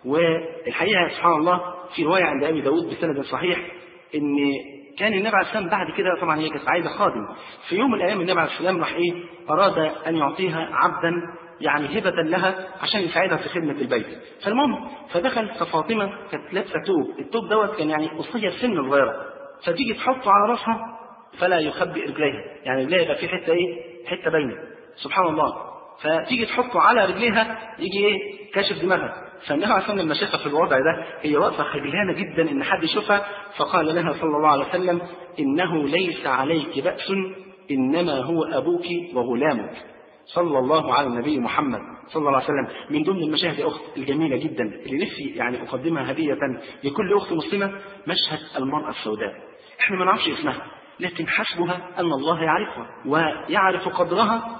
والحقيقة سبحان الله في رواية عند أبي داود بسند صحيح إن كان النبي عليه السلام بعد كده طبعا هي كانت عايزة خادم. في يوم من الأيام النبي عليه السلام راح إيه أراد أن يعطيها عبدا يعني هبة لها عشان يساعدها في خدمة البيت. فالمهم فدخل ففاطمة كانت لابسة توب، التوب دوت كان يعني قصير سن صغيرة، فتيجي تحطه على راسها فلا يخبئ رجليها، يعني رجليها يبقى في حتة إيه حتة باينة. سبحان الله. فتيجي تحطه على رجليها يجي ايه كاشف دماغها. فالنبي عليه الصلاه والسلام لما شافها في الوضع ده هي واقفه خجلانه جدا ان حد يشوفها، فقال لها صلى الله عليه وسلم انه ليس عليك بأس انما هو ابوك وغلامك. صلى الله على النبي محمد صلى الله عليه وسلم. من ضمن المشاهد يا اخت الجميله جدا اللي نفسي يعني اقدمها هديه لكل اخت مسلمه، مشهد المراه السوداء. احنا ما نعرفش اسمها لكن حسبها ان الله يعرفها ويعرف قدرها،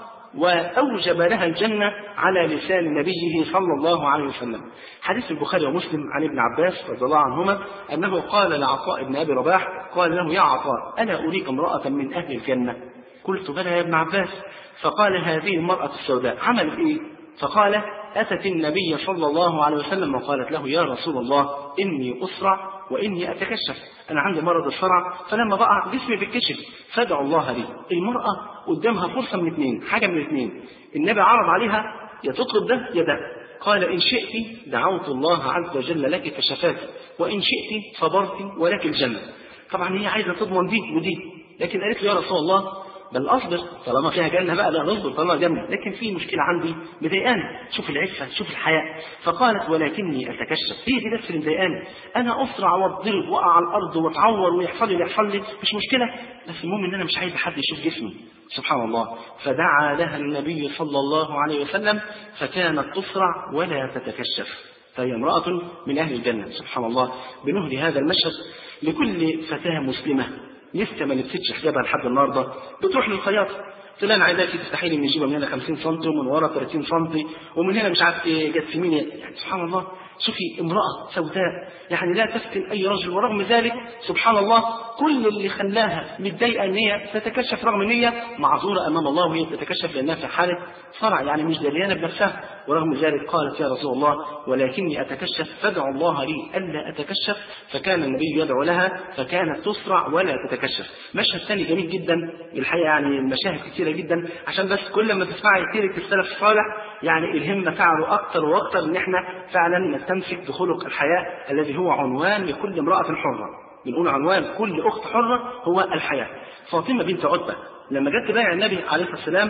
وأوجب لها الجنة على لسان نبيه صلى الله عليه وسلم. حديث البخاري ومسلم عن ابن عباس رضي الله عنهما أنه قال لعطاء بن أبي رباح قال له يا عطاء ألا أريك امرأة من أهل الجنة؟ قلت بلى يا ابن عباس. فقال هذه المرأة السوداء عملت إيه؟ فقال أتت النبي صلى الله عليه وسلم وقالت له يا رسول الله إني أسرع وإني أتكشف، أنا عندي مرض الصرع فلما بقع جسمي بيتكشف فادعوا الله لي. المرأة قدامها فرصة من اثنين، حاجة من اثنين، النبي عرض عليها يا تطلب ده يا ده. قال إن شئت دعوت الله عز وجل لك فشفاك، وإن شئت صبرت ولك الجنة. طبعا هي عايزة تضمن دي ودي، لكن قالت له يا رسول الله بل أصبر طالما فيها جنة بقى، لا نصبر طالما جنة، لكن في مشكلة عندي مضايقاني. شوف العفة شوف الحياء. فقالت ولكني أتكشف، هي دي بس اللي مضايقاني، أنا أسرع وأتضرب وأقع على الأرض وأتعور ويحصل لي يحصل لي مش مشكلة، بس المهم إن أنا مش عايز حد يشوف جسمي. سبحان الله. فدعا لها النبي صلى الله عليه وسلم فكانت تسرع ولا تتكشف، فهي امرأة من أهل الجنة. سبحان الله. بنهدي هذا المشهد لكل فتاة مسلمة لسه ما لبستش حجابها لحد النهارده، بتروح للخياطه قلت لها انا عايزاكي تفتحي لي من الجيبه من هنا خمسين سم ومن ورا ثلاثين سم ومن هنا مش عارف ايه جت يمين، يعني سبحان الله. شوفي امراه سوداء يعني لا تفتن اي رجل، ورغم ذلك سبحان الله كل اللي خلاها متضايقه ان هي تتكشف، رغم ان هي معذوره امام الله وهي تتكشف لانها في حاله صرع يعني مش دريانه بنفسها، ورغم ذلك قالت يا رسول الله ولكني اتكشف فادعوا الله لي الا اتكشف، فكان النبي يدعو لها فكانت تسرع ولا تتكشف. مشهد ثاني جميل جدا الحقيقه، يعني المشاهد كثيره جدا عشان بس كل ما تسمعي سيره السلف الصالح يعني الهمه فعله اكثر واكثر ان احنا فعلا نستمسك بخلق الحياء الذي هو عنوان لكل امراه حره. بنقول عنوان كل اخت حره هو الحياء. فاطمه بنت عتبه لما جت تبايع النبي عليه الصلاه والسلام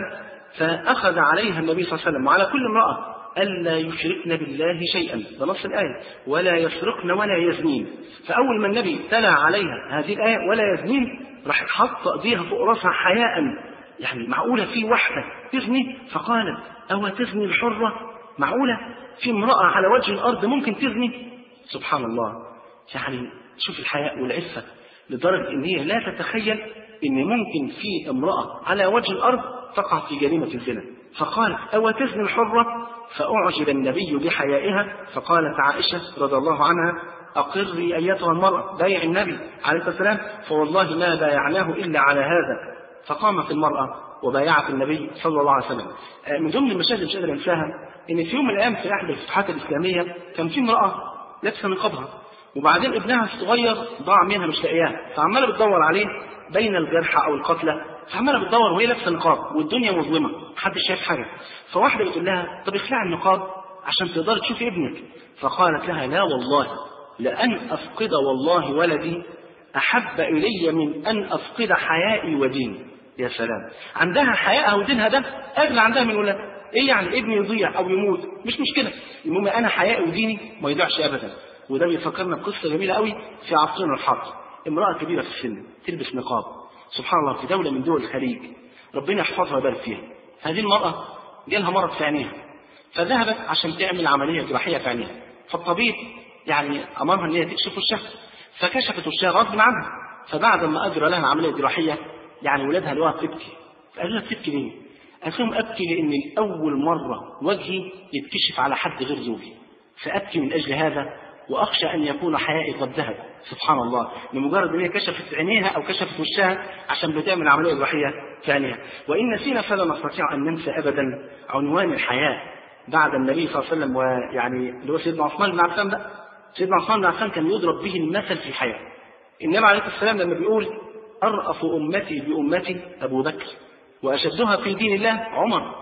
فاخذ عليها النبي صلى الله عليه وسلم وعلى كل امراه ألا يشركن بالله شيئا، ده نص الآية، ولا يسرقن ولا يزنين. فأول ما النبي تلا عليها هذه الآية ولا يزنين راح حط ايديها فوق راسها حياء، يعني معقولة في واحدة تزني؟ فقالت أو تزني الحرة؟ معقولة في امرأة على وجه الأرض ممكن تزني؟ سبحان الله. يعني شوف الحياء والعفة لدرجة إن هي لا تتخيل إن ممكن في امرأة على وجه الأرض تقع في جريمة الزنا. فقالت أو تزني الحرة؟ فأعجب النبي بحيائها فقالت عائشة رضي الله عنها أقري أيتها المرأة، بايع النبي عليه الصلاة والسلام فوالله ما بايعناه إلا على هذا. فقامت المرأة وبايعت النبي صلى الله عليه وسلم. من ضمن المشاهد اللي مش قادر انساها ان في يوم من الايام في احد الفتوحات الاسلاميه كان في امراه لابسه نقابها، وبعدين ابنها الصغير ضاع منها مش لاقياه، فعماله بتدور عليه بين الجرحى او القتلى، فعماله بتدور وهي لابسه نقاب والدنيا مظلمه محدش شايف حاجه. فواحده بتقول لها طب اخلعي النقاب عشان تقدري تشوفي ابنك. فقالت لها لا والله لأن أفقد والله ولدي أحب إلي من أن أفقد حيائي وديني. يا سلام، عندها حيائها ودينها ده أغلى عندها من ولادها. إيه يعني ابني يضيع أو يموت مش مشكلة، المهم أنا حيائي وديني ما يضيعش أبدا. وده بيفكرنا بقصة جميلة قوي في عصرنا الحاضر. امرأة كبيرة في السن تلبس نقاب، سبحان الله، في دولة من دول الخليج ربنا يحفظها ويبارك فيها. هذه المرأة جالها مرض في عينيها، فذهبت عشان تعمل عملية جراحية في عينيها. فالطبيب يعني أمرها أن هي تكشف وشها، فكشفت وشها غصب عنها. فبعد ما أجرى لها العملية الجراحية يعني ولادها لقوها بتبكي. قالوا لها بتبكي ليه؟ قالت لهم أبكي لأن لأول مرة وجهي يتكشف على حد غير زوجي، فأبكي من أجل هذا وأخشى أن يكون حيائي قد ذهب. سبحان الله، لمجرد أن هي كشفت عينيها أو كشفت وشها عشان بتعمل عملية جراحية ثانية. وإن نسينا فلا نستطيع أن ننسى أبدا عنوان الحياة بعد النبي صلى الله عليه وسلم، ويعني اللي هو سيدنا عثمان بن عفان بقى. سيدنا عثمان بن عفان كان يضرب به المثل في الحياة. النبي عليه الصلاة والسلام لما بيقول أرأف أمتي بأمتي أبو بكر، وأشدها في دين الله عمر،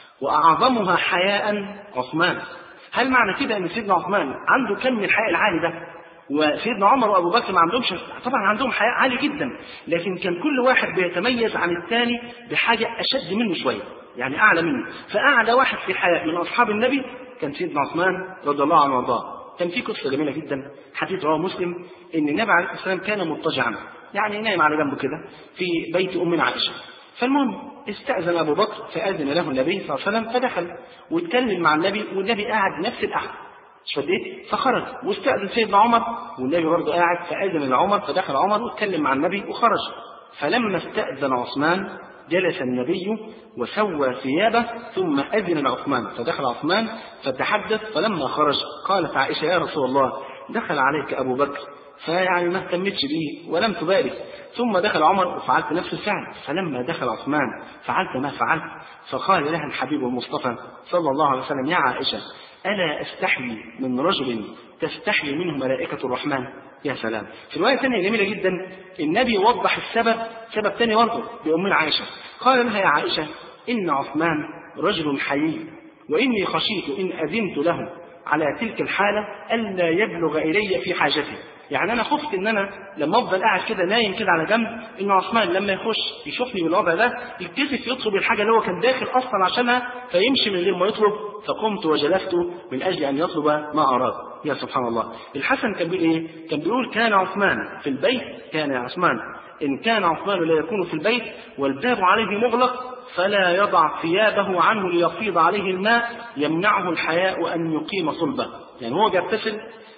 وأعظمها حياء عثمان. هل معنى كده أن سيدنا عثمان عنده كم من الحياء العالي ده، وسيدنا عمر وأبو بكر ما عندهمش؟ طبعا عندهم حياء عالي جدا، لكن كان كل واحد بيتميز عن الثاني بحاجة أشد منه شوية، يعني أعلى منه. فأعلى واحد في الحياء من أصحاب النبي كان سيدنا عثمان رضي الله عنه وارضاه. كان في قصة جميلة جدا، حديث رواه مسلم، إن النبي عليه الصلاة والسلام كان مضطجعا، يعني نايم على جنبه كده في بيت أمنا عائشة. فالمهم استأذن أبو بكر فأذن له النبي صلى الله عليه وسلم، فدخل واتكلم مع النبي، والنبي قاعد نفس القعدة شديت، فخرج. واستأذن سيدنا عمر والنبي برضه قاعد، فأذن لعمر فدخل عمر واتكلم مع النبي وخرج. فلما استأذن عثمان جلس النبي وسوى ثيابه ثم أذن لعثمان، فدخل عثمان فتحدث. فلما خرج قالت عائشة يا رسول الله دخل عليك أبو بكر فيعني ما اهتمتش به ولم تبالي، ثم دخل عمر وفعلت نفس الفعل، فلما دخل عثمان فعلت ما فعلت. فقال لها الحبيب المصطفى صلى الله عليه وسلم يا عائشة ألا أستحي من رجل تستحي منه ملائكة الرحمن؟ يا سلام. في رواية ثانية جميلة جدا النبي وضح السبب، سبب ثاني برضه بأمنا عائشة. قال لها يا عائشة إن عثمان رجل حيي، وإني خشيت إن أذنت له على تلك الحالة ألا يبلغ إلي في حاجته. يعني أنا خفت إن أنا لما أفضل قاعد كده نايم كده على جنب إن عثمان لما يخش يشوفني بالوضع ده يتكسف يطلب الحاجة اللي هو كان داخل أصلا عشانها فيمشي من غير ما يطلب. فقمت وجلست من أجل أن يطلب ما أراد. يا سبحان الله. الحسن كان بيقول إيه؟ كان بيقول كان عثمان في البيت، كان يا عثمان إن كان عثمان لا يكون في البيت والباب عليه مغلق فلا يضع ثيابه عنه ليفيض عليه الماء يمنعه الحياء أن يقيم صلبه. يعني هو بيغتسل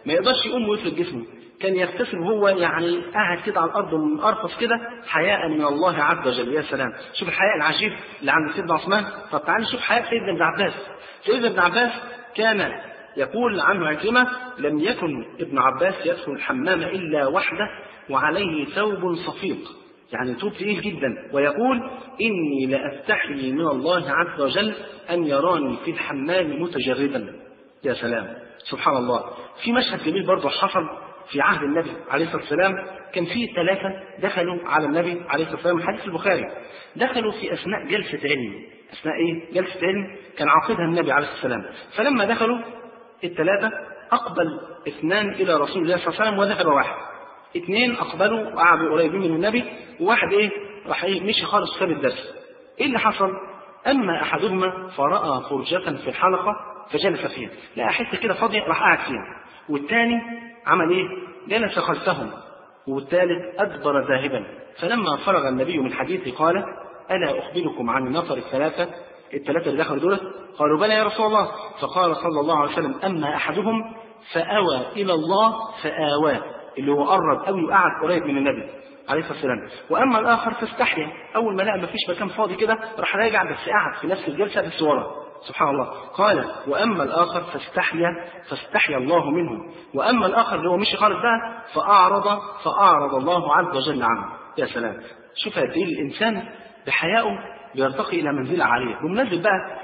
ما يقدرش يقوم ويفرد جسمه، كان يغتسل وهو يعني قاعد كده على الارض ومقرفص كده حياء من الله عز وجل. يا سلام، شوف الحياء العجيب اللي عند سيدنا عثمان. طب تعالى شوف حياء سيدنا ابن عباس. سيدنا ابن عباس كان يقول عنه عكرمة: لم يكن ابن عباس يدخل الحمام إلا وحده وعليه ثوب صفيق، يعني ثوب تقيل جدا، ويقول: إني لأستحي من الله عز وجل أن يراني في الحمام متجردا. يا سلام، سبحان الله. في مشهد جميل برضه حصل في عهد النبي عليه الصلاة والسلام. كان في ثلاثة دخلوا على النبي عليه الصلاة والسلام، حديث البخاري، دخلوا في أثناء جلسة علم. أثناء إيه؟ جلسة علم كان عاقدها النبي عليه الصلاة والسلام. فلما دخلوا الثلاثة أقبل اثنان إلى رسول الله صلى الله عليه وسلم وذهب واحد. اثنين أقبلوا وقعدوا قريبين من النبي، وواحد إيه؟ راح إيه؟ مشي خالص وساب الدرس. إيه اللي حصل؟ أما أحدهما فرأى فرجة في الحلقة فجلس فيها، لا حتة كده فاضية راح قاعد فيها. والثاني عمل إيه؟ جلس خلفهم. والثالث أدبر ذاهبا. فلما فرغ النبي من حديثه قال: ألا أخبركم عن النفر الثلاثة الثلاثة اللي دخلوا دول؟ قالوا: بلى يا رسول الله. فقال صلى الله عليه وسلم: أما أحدهم فأوى إلى الله فآواه، اللي هو قرب أوي وقعد قريب من النبي عليه الصلاة والسلام. وأما الآخر فاستحيا، أول ما لقى ما فيش مكان فاضي كده راح راجع، بس قعد في نفس الجلسة بس ورا. سبحان الله. قال: وأما الآخر فاستحيا فاستحيا الله منه. وأما الآخر اللي هو مشي خالص بقى فأعرض فأعرض الله عز وجل عنه. يا سلام، شوف قد إيه الإنسان بحيائه بيرتقي إلى منزلة عالية. بمناسبة بقى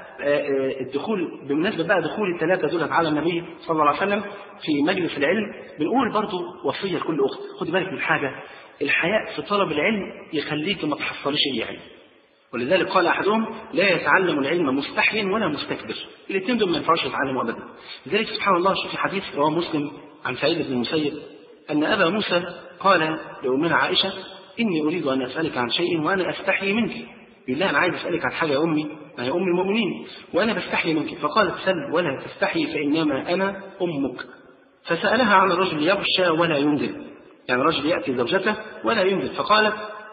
الدخول بمناسبة بقى دخول الثلاثة دول على النبي صلى الله عليه وسلم في مجلس العلم، بنقول برضو وصية لكل أخت: خدي بالك من حاجة، الحياء في طلب العلم يخليك ما تحصلش أي علم. ولذلك قال أحدهم: لا يتعلم العلم مستحي ولا مستكبر. الاثنين دول ما ينفعوش يتعلموا أبدا. لذلك سبحان الله، شوف حديث رواه مسلم عن سعيد بن المسيب أن أبا موسى قال لأمنا عائشة: إني أريد أن أسألك عن شيء وأنا أستحي منك. بالله أنا عايز أسألك عن حاجة يا أمي، ما هي أم المؤمنين، وأنا بستحي منك. فقالت: سل ولا تستحي فإنما أنا أمك. فسألها عن الرجل يغشى ولا ينزل، يعني رجل يأتي زوجته ولا ينزل. فقالت: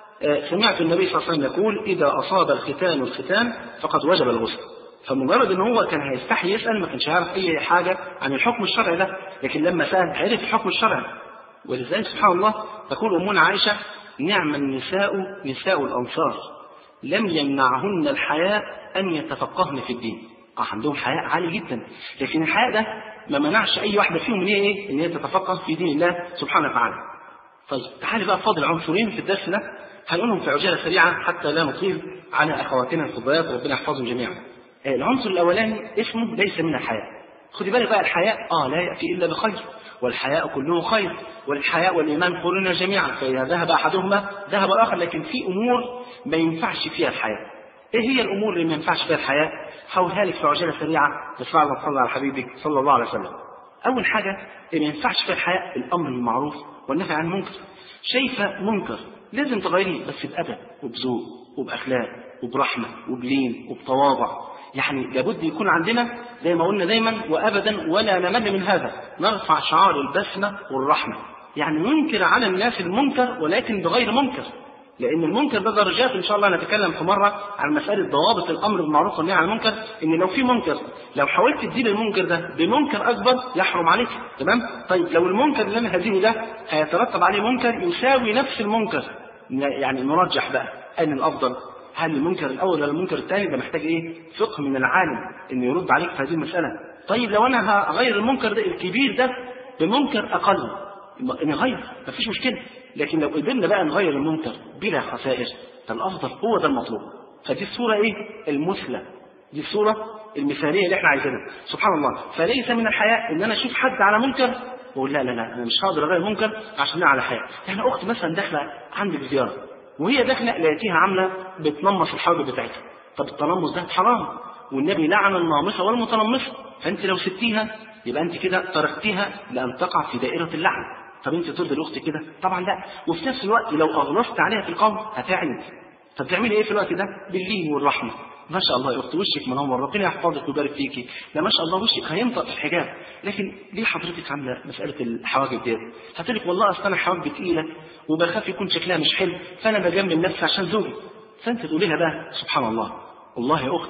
سمعت النبي صلى الله عليه وسلم يقول: إذا أصاب الختان الختان فقد وجب الغسل. فمجرد ان هو كان هيستحي يسأل، ما كانش يعرف أي حاجة عن الحكم الشرعي ده، لكن لما سأل عرف الحكم الشرعي. ولذلك سبحان الله تقول أمنا عائشة: نعم النساء نساء الأنصار لم يمنعهن الحياء أن يتفقهن في الدين. آه عندهم حياء عالي جدا، لكن الحياء ده ما منعش أي واحدة فيهم من إيه؟ إن هي تتفقه في دين الله سبحانه وتعالى. طيب تعالي بقى فاضل عنصرين في الدرس ده هنقولهم في عجالة سريعة حتى لا نطيل على أخواتنا الفضيات، ربنا يحفظهم جميعا. العنصر الأولاني اسمه ليس من الحياء. خدي بالك بقى، الحياء آه لا يأتي إلا بخير، والحياء كله خير، والحياء والإيمان قرنا جميعا، فإذا ذهب أحدهما ذهب الآخر. لكن في أمور ما ينفعش فيها الحياء. إيه هي الأمور اللي ما ينفعش فيها الحياء؟ هقولها لك في عجالة سريعة بس بعد ما تصلي على حبيبك صلى الله عليه وسلم. أول حاجة اللي ما ينفعش فيها الحياء الأمر بالمعروف والنهي عن المنكر. شايفة منكر لازم تغيريه، بس بأدب وبذوق وبأخلاق وبرحمة وبلين وبتواضع. يعني لابد يكون عندنا زي ما قلنا دايما وأبدا ولا نمل من هذا، نرفع شعار البسمة والرحمة. يعني ننكر على الناس المنكر ولكن بغير منكر، لأن المنكر ده درجات. إن شاء الله نتكلم في مرة عن مسألة ضوابط الأمر بالمعروف والنهي عن المنكر. إن لو في منكر لو حاولت تزيل المنكر ده بمنكر أكبر يحرم عليك، تمام؟ طيب لو المنكر اللي أنا هزيله ده هيترتب عليه منكر يساوي نفس المنكر، يعني نرجح بقى أن الأفضل، هل المنكر الأول ولا المنكر الثاني؟ ده محتاج إيه؟ فقه من العالم إنه يرد عليك في هذه المسألة. طيب لو أنا هغير المنكر ده الكبير ده بمنكر أقل نغير، مفيش مشكلة. لكن لو قدرنا بقى نغير المنكر بلا خسائر فالأفضل هو ده المطلوب. فدي الصورة إيه؟ المثلى، دي الصورة المثالية اللي احنا عايزينها. سبحان الله. فليس من الحياء إن أنا أشوف حد على منكر وأقول لا لا لا أنا مش هقدر أغير المنكر عشان أنا على حياء. يعني أخت مثلا داخلة عندك زيارة وهي داخلة لقيتيها عاملة بتنمص الحواجب بتاعتها. طب التنمص ده حرام، والنبي لعن النامصة والمتنمصة. فأنت لو سبتيها يبقى أنت كده تركتيها لأن تقع في دائرة اللعن. طب أنت ترضي الأخت كده؟ طبعا لا. وفي نفس الوقت لو أغلظت عليها في القول هتعند. طب تعملي إيه في الوقت ده؟ باللين والرحمة. ما شاء الله يا أخت وشك منور، ربنا يحفظك ويبارك فيكي، لا ما شاء الله وشك هينطق في الحجاب، لكن ليه حضرتك عامله مساله الحواجب ديت؟ هتقول لك والله اصل انا حواجبي تقيله وبخاف يكون شكلها مش حلو فانا بجمل نفسي عشان زوجي. فانت تقولي لها بقى سبحان الله، والله يا اخت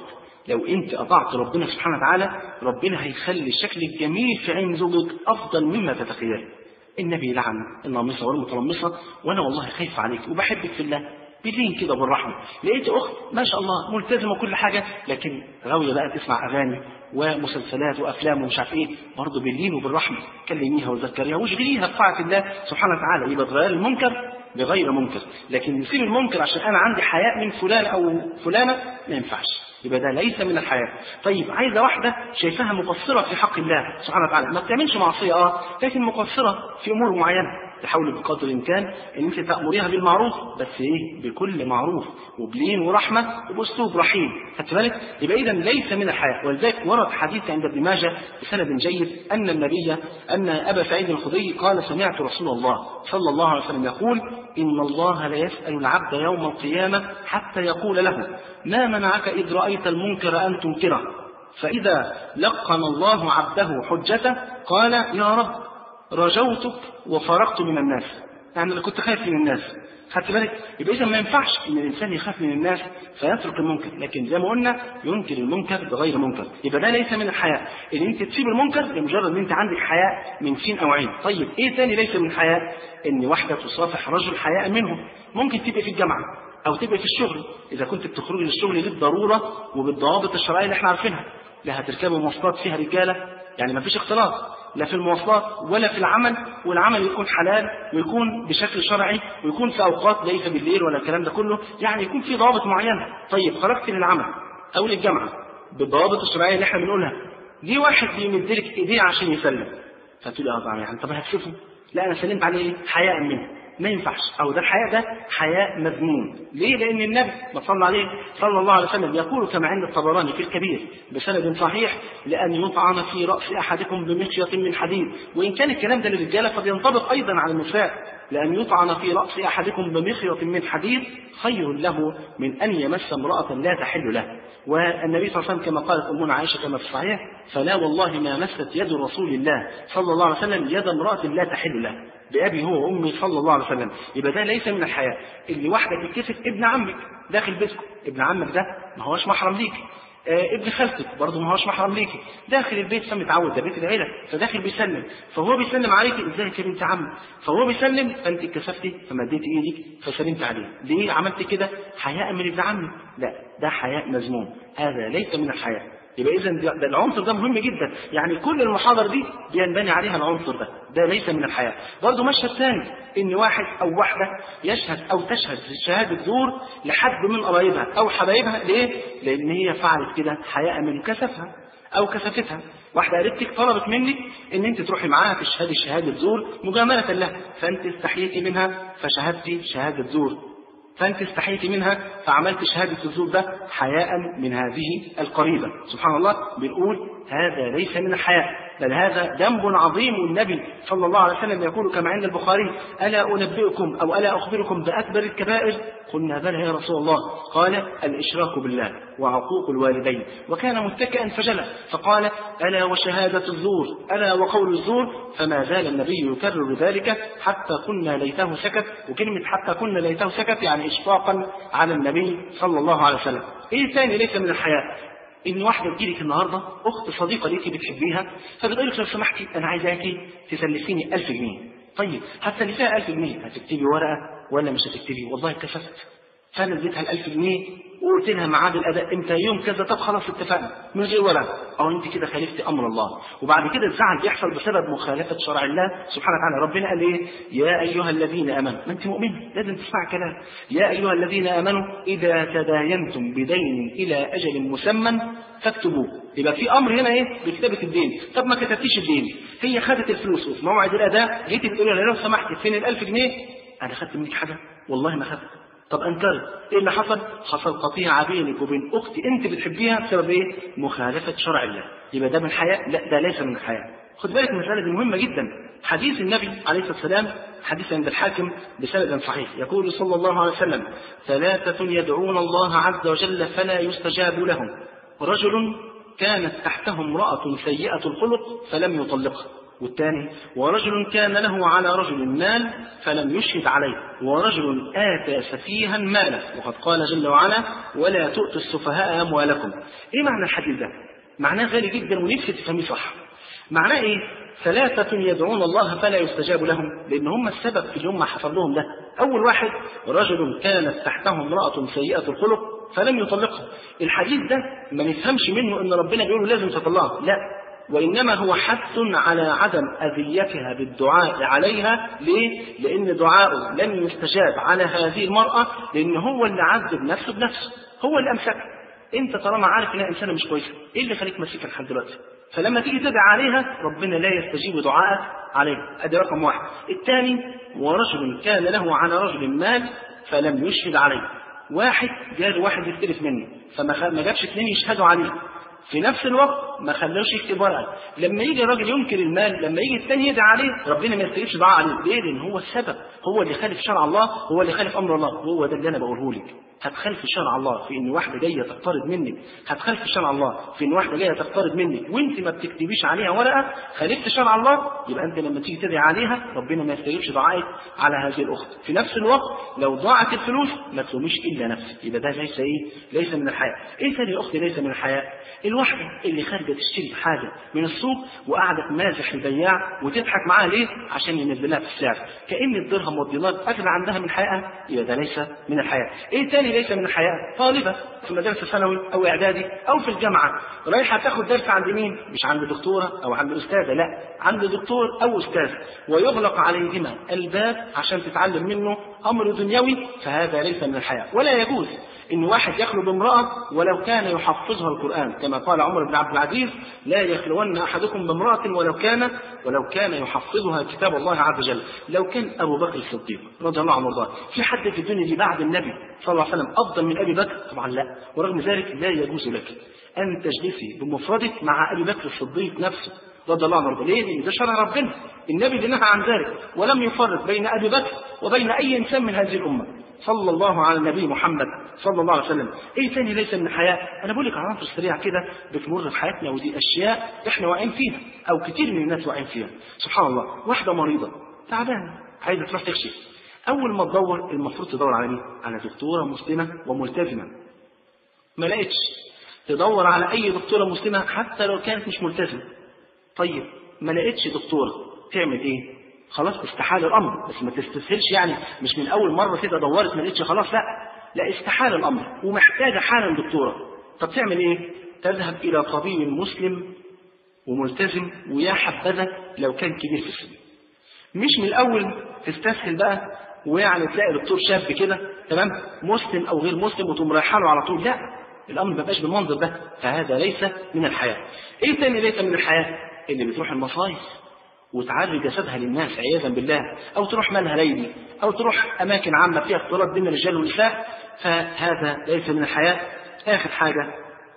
لو انت اطعت ربنا سبحانه وتعالى ربنا هيخلي الشكل الجميل في عين زوجك افضل مما تتخيل. النبي لعن النامصه والمتلمصه، وانا والله خايف عليك وبحبك في الله، باللين كده بالرحمه. لقيت اخت ما شاء الله ملتزمه وكل حاجه، لكن غاويه بقى تسمع اغاني ومسلسلات وافلام ومش عارف ايه، برضه باللين وبالرحمه كلميها وذكريها واشغليها بطاعه الله سبحانه وتعالى. يبقى تغير المنكر بغير منكر، لكن نسيب المنكر عشان انا عندي حياء من فلان او فلانه ما ينفعش، يبقى ده ليس من الحياء. طيب عايزه واحده شايفاها مقصره في حق الله سبحانه وتعالى، ما بتعملش معصيه اه لكن مقصره في امور معينه، تحاول بقدر الامكان ان انت تامريها بالمعروف، بس ايه بكل معروف وبلين ورحمه وباسلوب رحيم، خدت بالك؟ يبقى اذا ليس من الحياء. ولذلك ورد حديث عند ابن ماجه بسند جيد ان النبي ان ابا سعيد الخدري قال سمعت رسول الله صلى الله عليه وسلم يقول ان الله لا يسال العبد يوم القيامه حتى يقول له ما منعك اذ رايت المنكر ان تنكره، فاذا لقن الله عبده حجته قال يا رب رجوتك وفرقت من الناس، يعني انا كنت خايف من الناس، خدت بالك؟ يبقى اذا ما ينفعش ان الانسان يخاف من الناس فيترك المنكر، لكن زي ما قلنا ينكر المنكر بغير منكر، يبقى ده ليس من الحياء ان انت تسيب المنكر لمجرد ان انت عندك حياء من سين او عين. طيب ايه ثاني ليس من الحياء؟ ان واحده تصافح رجل حياء منه، ممكن تبقى في الجامعه او تبقى في الشغل، اذا كنت بتخرجي للشغل للضروره وبالضوابط الشرعيه اللي احنا عارفينها، لا هتركبوا مواصلات فيها رجاله يعني ما فيش اختلاط لا في المواصلات ولا في العمل، والعمل يكون حلال ويكون بشكل شرعي ويكون في اوقات ليس بالليل ولا الكلام ده كله، يعني يكون في ضوابط معينه. طيب خرجت للعمل او للجامعه بالضوابط الشرعيه اللي احنا بنقولها، دي واحد بيمد لك ايديه عشان يسلم، فتقول اه طبعا يعني طب هتشوفه؟ لا انا سلمت عليه حياء منه، ما ينفعش، او ده الحياء ده حياء مذموم. ليه؟ لان النبي صلى عليه صلى الله عليه وسلم يقول كما عند الطبراني في الكبير بسند صحيح لان يطعن في راس احدكم بمخيط من حديد، وان كان الكلام ده للرجاله فبينطبق ايضا على النساء، لان يطعن في راس احدكم بمخيط من حديد خير له من ان يمس امراه لا تحل له. والنبي صلى الله عليه وسلم كما قالت امنا عائشه كما في الصحيح فلا والله ما مست يد رسول الله صلى الله عليه وسلم يد امراه لا تحل له، بأبي هو وأمي صلى الله عليه وسلم. يبقى ده ليس من الحياء. اللي واحدة تتكسف ابن عمك داخل بيتكم، ابن عمك ده ما هوش محرم ليك، آه ابن خالتك برضه ما هوش محرم ليك، داخل البيت فمتعود ده بيت العيلة، فداخل بيسلم، فهو بيسلم عليك ازيك يا بنت عم، فهو بيسلم فانت اتكسفتي فمديت ايدك فسلمت عليه، ليه عملت كده؟ حياء من ابن عمك؟ لا ده حياء مذموم، هذا ليس من الحياء. يبقى اذا ده العنصر ده مهم جدا، يعني كل المحاضره دي بينبني عليها العنصر ده، ده ليس من الحياء. برضه مشهد ثاني ان واحد او واحده يشهد او تشهد شهاده زور لحد من قرايبها او حبايبها، ليه؟ لان هي فعلت كده حياء من كسفها او كسفتها. واحده قريبتك طلبت منك ان انت تروحي معاها تشهدي شهاده زور مجامله لها، فانت استحييتي منها فشهدتي شهاده زور، فأنت استحيتي منها فعملت شهادة الزور، ده حياء من هذه القريبة. سبحان الله، بنقول هذا ليس من الحياء، بل هذا ذنب عظيم. النبي صلى الله عليه وسلم يقول كما عند البخاري ألا أنبئكم أو ألا أخبركم بأكبر الكبائر؟ قلنا بلى يا رسول الله، قال الإشراك بالله وعقوق الوالدين، وكان متكئا فجلس فقال ألا وشهادة الزور ألا وقول الزور، فما زال النبي يكرر ذلك حتى كنا ليته سكت. وكلمة حتى كنا ليته سكت يعني إشفاقا على النبي صلى الله عليه وسلم. إيه ثاني ليس من الحياء؟ إن واحدة تجيلك النهاردة أخت صديقة ليكي بتحبيها، فبتقول لك لو سمحتي أنا عايزاكي تسلفيني ألف جنيه. طيب هتسلفيها ألف جنيه، هتكتبي ورقة ولا مش هتكتبي؟ والله اتكسفت فأنا اديتها الألف جنيه وقلت لها ميعاد الأداء إمتى، يوم كذا، طب خلاص اتفقنا من غير ورقة. أو أنت كده خالفتي أمر الله، وبعد كده الزعل بيحصل بسبب مخالفة شرع الله سبحانه وتعالى. ربنا قال إيه؟ يا أيها الذين آمنوا، ما أنت مؤمنة لازم تسمع كلام، يا أيها الذين آمنوا إذا تداينتم بدين إلى أجل مسمى فاكتبوه. يبقى في امر هنا ايه؟ بكتابه الدين. طب ما كتبتيش الدين، هي خدت الفلوس وفي موعد الاداء جيتي بتقولي لها لو سمحتي فين الألف جنيه؟ انا خدت منك حاجه؟ والله ما خدت. طب انكرت، ايه اللي حصل؟ حصل قطيعه بينك وبين اخت انت بتحبيها بسبب ايه؟ مخالفه شرع الله. يبقى ده من الحياء؟ لا ده ليس من الحياء. خد بالك المساله دي مهمه جدا. حديث النبي عليه الصلاه والسلام حديث عند الحاكم بسند صحيح يقول صلى الله عليه وسلم ثلاثه يدعون الله عز وجل فلا يستجاب لهم، رجل كانت تحته امرأة سيئة الخلق فلم يطلقها، والثاني ورجل كان له على رجل مال فلم يشهد عليه، ورجل آتى سفيها ماله، وقد قال جل وعلا ولا تؤتوا السفهاء أموالكم. إيه معنى الحديث ده؟ معناه غالي جدا ونفسي تفهميه صح. معناه إيه؟ ثلاثة يدعون الله فلا يستجاب لهم، لأن هم السبب في اللي هم حصل لهم ده. أول واحد رجل كانت تحته امرأة سيئة الخلق فلم يطلقها. الحديث ده ما نفهمش منه إن ربنا بيقول لازم تطلقها، لا، وإنما هو حث على عدم أذيتها بالدعاء عليها. ليه؟ لأن دعاءه لم يستجاب على هذه المرأة، لأن هو اللي عذب نفسه بنفسه، هو اللي أمسكها. أنت طالما عارف إنها إنسانة مش كويسة، إيه اللي خليك ماسكها لحد دلوقتي؟ فلما تيجي تدعي عليها ربنا لا يستجيب دعائك عليها. أدي رقم واحد. الثاني ورجل كان له على رجل مال فلم يشهد عليه. واحد جاء واحد يستلف منه فما جابش اثنين يشهدوا عليه، في نفس الوقت ما خلوش يكتب ورقه. لما يجي الراجل ينكر المال، لما يجي الثاني يدعي عليه ربنا ما يستجيبش دعاء عليه. ليه؟ لان هو السبب، هو اللي خالف شرع الله، هو اللي خالف امر الله. هو ده اللي انا بقوله لك. هتخالف شرع الله في ان واحده جايه تقترض منك، هتخالف شرع الله في ان واحده جايه تقترض منك وانت ما بتكتبيش عليها ورقه، خالفت شرع الله. يبقى انت لما تيجي تدعي عليها ربنا ما يستجيبش دعائك على هذه الاخت. في نفس الوقت لو ضاعت الفلوس ما تلوميش الا نفسك، يبقى ده ليس ايه؟ ليس من الحياء. ايه ثاني يا اختي ليس من الحياء؟ الواحده اللي خارجه تشتري حاجه من السوق وقاعده تمازح البياع وتضحك معاه ليه؟ عشان ينزلها في السعر، كأن الدرهم والدينار اغلى عندها من حيائها، يبقى ده ليس من الحياء. ايه ثاني ليس من الحياء؟ طالبه في مدرسه ثانوي او اعدادي او في الجامعه رايحه تاخد درس عند مين؟ مش عند دكتوره او عند استاذه، لا، عند دكتور او استاذ، ويغلق عليهما الباب عشان تتعلم منه امر دنيوي، فهذا ليس من الحياء. ولا يجوز ان واحد يخلو بامراه ولو كان يحفظها القران، كما قال عمر بن عبد العزيز لا يخلون احدكم بامراه ولو كان ولو كان يحفظها كتاب الله عز وجل. لو كان ابو بكر الصديق رضي الله عنه وارضاه في حد في الدنيا دي بعد النبي صلى الله عليه وسلم افضل من ابي بكر؟ طبعا لا. ورغم ذلك لا يجوز لك ان تجلسي بمفردك مع ابي بكر الصديق نفسه رضي الله عنه وارضاه. ليه؟ لان ده شرع ربنا، النبي اللي نهى عن ذلك ولم يفرق بين ابي بكر وبين اي انسان من هذه الامه صلى الله على النبي محمد صلى الله عليه وسلم. ايه ثاني ليس من الحياء؟ انا بقول لك عناصر سريعه كده بتمر في حياتنا، ودي اشياء احنا واقعين فيها او كتير من الناس واقعين فيها. سبحان الله، واحده مريضه تعبانه عايزه تروح تكشف، اول ما تدور المفروض تدور على مين؟ على دكتوره مسلمه وملتزمه. ما لقيتش، تدور على اي دكتوره مسلمه حتى لو كانت مش ملتزمه. طيب ما لقيتش دكتوره تعمل ايه؟ خلاص استحال الامر، بس ما تستسهلش، يعني مش من اول مره كده دورت ما لقيتش خلاص، لا لا، استحال الامر ومحتاجه حالا دكتوره. طب تعمل ايه؟ تذهب الى طبيب مسلم وملتزم، ويا حبذا لو كان كبير في السن. مش من الاول تستسهل بقى ويعني تلاقي دكتور شاب كده تمام مسلم او غير مسلم وتقوم رايحه له على طول، لا، الامر ما بقاش بالمنظر ده، فهذا ليس من الحياة. ايه تاني ليس من الحياة؟ اللي بتروح المصايف وتعري جسدها للناس عياذا بالله، او تروح مالها ليلي، او تروح اماكن عامه فيها اختلاط بين الرجال والنساء، فهذا ليس من الحياة. اخر حاجه،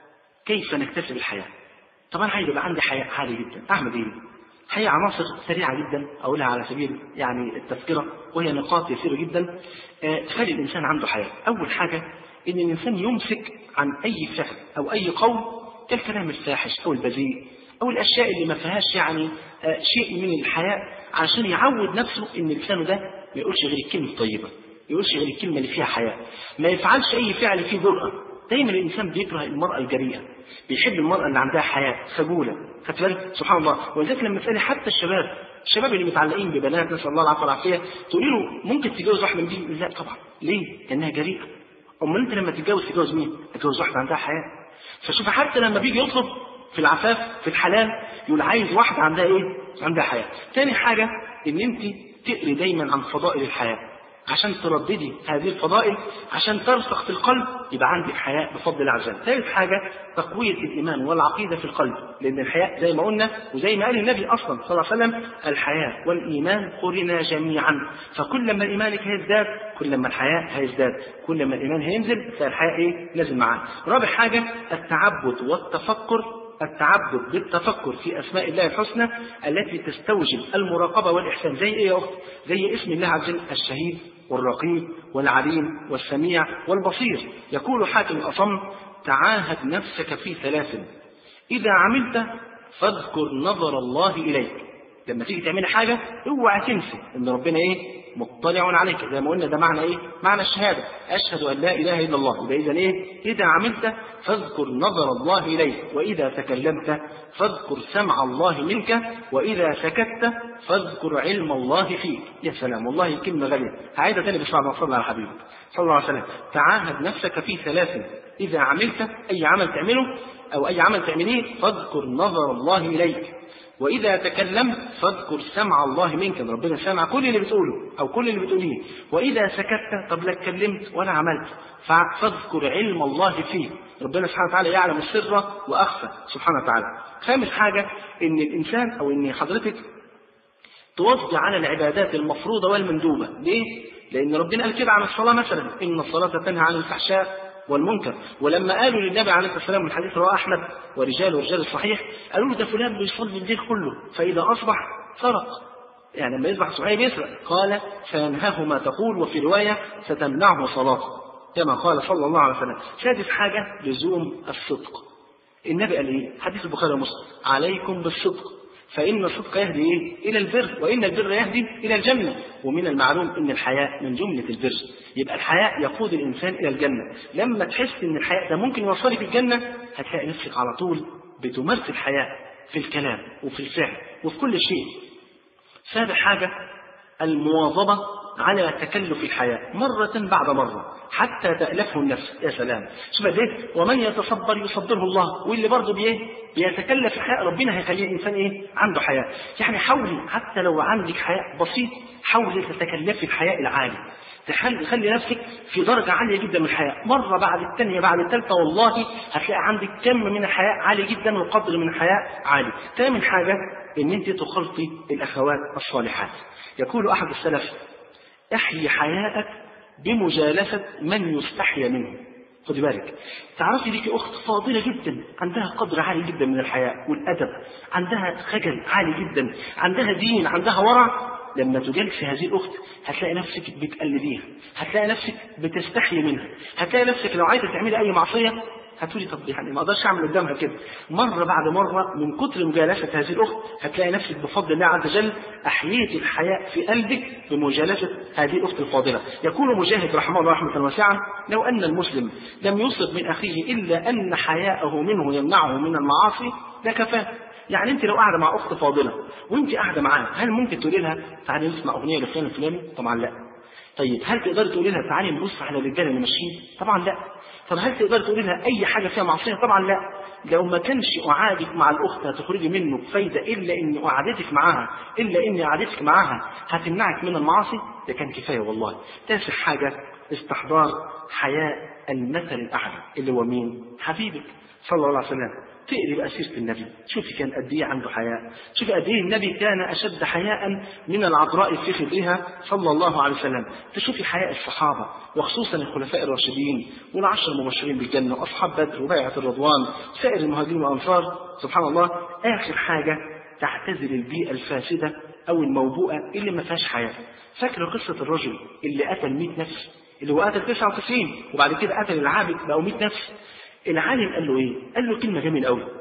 كيف نكتسب الحياة؟ طبعا عايز يبقى عندي حياة عالي جدا، اعمل ايه؟ هي عناصر سريعه جدا اقولها على سبيل يعني التذكره، وهي نقاط يسيره جدا آه خلي الانسان عنده حياة. اول حاجه ان الانسان يمسك عن اي فعل او اي قول كالكلام الفاحش او البذيء او الاشياء اللي ما فيهاش يعني آه شيء من الحياء، عشان يعود نفسه ان لسانه ده ما يقولش غير الكلمه الطيبه، ما يقولش غير الكلمه اللي فيها حياء، ما يفعلش اي فعل فيه جرأة. دايما الانسان بيكره المراه الجريئه، بيحب المراه اللي عندها حياء خجوله. خدت بالك؟ سبحان الله. ولذلك لما تسالي حتى الشباب الشباب اللي متعلقين ببنات نسال الله العافيه والعافيه، تقولي له ممكن تتجوز واحده من دي؟ لا طبعا. ليه؟ لانها جريئه. امال انت لما تتجوز تتجوز مين؟ تتجوز واحده عندها حياء. فشوف حتى لما بيجي يطلب في العفاف في الحلال يقول عايز واحده عندها ايه؟ عندها حياء. ثاني حاجه ان انت تقري دايما عن فضائل الحياء عشان ترددي هذه الفضائل عشان ترسخ في القلب، يبقى عندك حياء بفضل الله عز وجل. ثالث حاجه تقويه الايمان والعقيده في القلب، لان الحياء زي ما قلنا وزي ما قال النبي اصلا صلى الله عليه وسلم الحياء والايمان قرنا جميعا، فكل ما ايمانك هيزداد كل ما الحياء هيزداد، كل ما الايمان هينزل فالحياء ايه؟ نازل معاه. رابع حاجه التعبد والتفكر، التعبد بالتفكر في أسماء الله الحسنى التي تستوجب المراقبة والإحسان. زي إيه يا أخت؟ زي اسم الله عز وجل الشهيد والرقيب والعليم والسميع والبصير. يقول حاتم الأصم تعاهد نفسك في ثلاث، إذا عملت فاذكر نظر الله إليك. لما تيجي تعملي حاجة اوعى تنسي ان ربنا ايه مطلع عليك، زي ما قلنا ده معنى ايه؟ معنى الشهادة، اشهد ان لا اله الا الله. يبقى اذا ايه؟ اذا عملت فاذكر نظر الله اليك، واذا تكلمت فاذكر سمع الله منك، واذا سكت فاذكر علم الله فيك. يا سلام، والله كلمة غالية. هعيدها تاني بسرعة ما صلى على حبيبك صلى الله عليه وسلم. تعاهد نفسك في ثلاث: اذا عملت اي عمل تعمله او اي عمل تعمليه فاذكر نظر الله اليك، وإذا تكلمت فاذكر سمع الله منك، ربنا سمع كل اللي بتقوله أو كل اللي بتقوليه، وإذا سكت طب لا اتكلمت ولا عملت فاذكر علم الله فيه، ربنا سبحانه وتعالى يعلم السر وأخفى سبحانه وتعالى. خامس حاجة إن الإنسان أو إن حضرتك توزع على العبادات المفروضة والمندوبة. ليه؟ لأن ربنا قال كده عن الصلاة مثلا: إن الصلاة تنهى عن الفحشاء والمنكر. ولما قالوا للنبي عليه الصلاة والسلام من حديث رواه أحمد ورجال ورجال الصحيح، قالوا له ده فلان بيصلي الليل كله فإذا أصبح سرق، يعني لما يصبح صحيح بيسرق. قال: فينهاه ما تقول، وفي رواية ستمنعه صلاته، كما قال صلى الله عليه وسلم. سادس حاجة لزوم الصدق. النبي قال إيه؟ حديث البخاري ومسلم: عليكم بالصدق فإن الصدق يهدي إيه؟ إلى البر، وإن البر يهدي إلى الجنة. ومن المعلوم إن الحياء من جملة البر، يبقى الحياء يقود الإنسان إلى الجنة. لما تحس إن الحياء ده ممكن يوصلك الجنة هتلاقي نفسك على طول بتمارس الحياء في الكلام وفي الفعل وفي كل شيء. سابع حاجة المواظبة على تكلف الحياء مرة بعد مرة حتى تألفه النفس. يا سلام، شوف ده، ومن يتصبر يصبره الله. واللي برضه بيه بيتكلف الحياء ربنا هيخليه الإنسان إيه؟ عنده حياء. يعني حاولي حتى لو عندك حياء بسيط، حاولي تتكلفي الحياء العالي، تخلي خلي نفسك في درجة عالية جدا من الحياء، مرة بعد الثانية بعد الثالثة، والله هتلاقي عندك كم من الحياء عالي جدا وقدر من الحياء عالي. ثامن حاجة إن أنت تخلطي الأخوات الصالحات. يقول أحد السلف: احيي حياءك بمجالسة من يستحيا منه. خد بالك، تعرفي ليكي أخت فاضلة جدا عندها قدر عالي جدا من الحياء والأدب، عندها خجل عالي جدا، عندها دين، عندها ورع. لما تجلسي هذه الأخت هتلاقي نفسك بتقلديها، هتلاقي نفسك بتستحي منها، هتلاقي نفسك لو عايزة تعملي أي معصية هتقولي طب يعني ما اقدرش اعمل قدامها كده. مره بعد مره من كتر مجالسه هذه الاخت هتلاقي نفسك بفضل الله عز وجل احييت الحياء في قلبك بمجالسه هذه الاخت الفاضله. يقول مجاهد رحمه الله رحمه واسعه: لو ان المسلم لم يصب من اخيه الا ان حياءه منه يمنعه من المعاصي لكفاه. يعني انت لو قاعده مع اخت فاضله وانت قاعده معاها، هل ممكن تقولي لها تعالي نسمع اغنيه لفلان الفلاني؟ طبعا لا. طيب هل تقدري تقولي لها تعالي نبص على الرجاله اللي ماشيين؟ طبعا لا. طب هل تقدر تقولي لها اي حاجه فيها معصيه؟ طبعا لا. لو ما كانش قعادك مع الاخت هتخرجي منه بفايده الا ان قعدتك معاها الا ان قعدتك معاها هتمنعك من المعاصي، ده كان كفايه والله. تاسع حاجه استحضار حياء المثل الاعلى اللي هو مين؟ حبيبك صلى الله عليه وسلم. تقري بقى سيره النبي، شوفي كان قد ايه عنده حياء، شوفي قد ايه النبي كان اشد حياء من العذراء في خدرها صلى الله عليه وسلم. تشوفي حياء الصحابه وخصوصا الخلفاء الراشدين والعشر المبشرين بالجنه واصحاب بدر وبيعه الرضوان سائر المهاجرين والانصار. سبحان الله. اخر حاجه تعتزل البيئه الفاسده او الموبوءه اللي ما فيهاش حياء. فاكره قصه الرجل اللي قتل مئة نفس، اللي هو قتل تسعة وتسعين وبعد كده قتل العابد بقوا مئة نفس؟ العالم قال له ايه؟ قال له كلمه جميله قوي.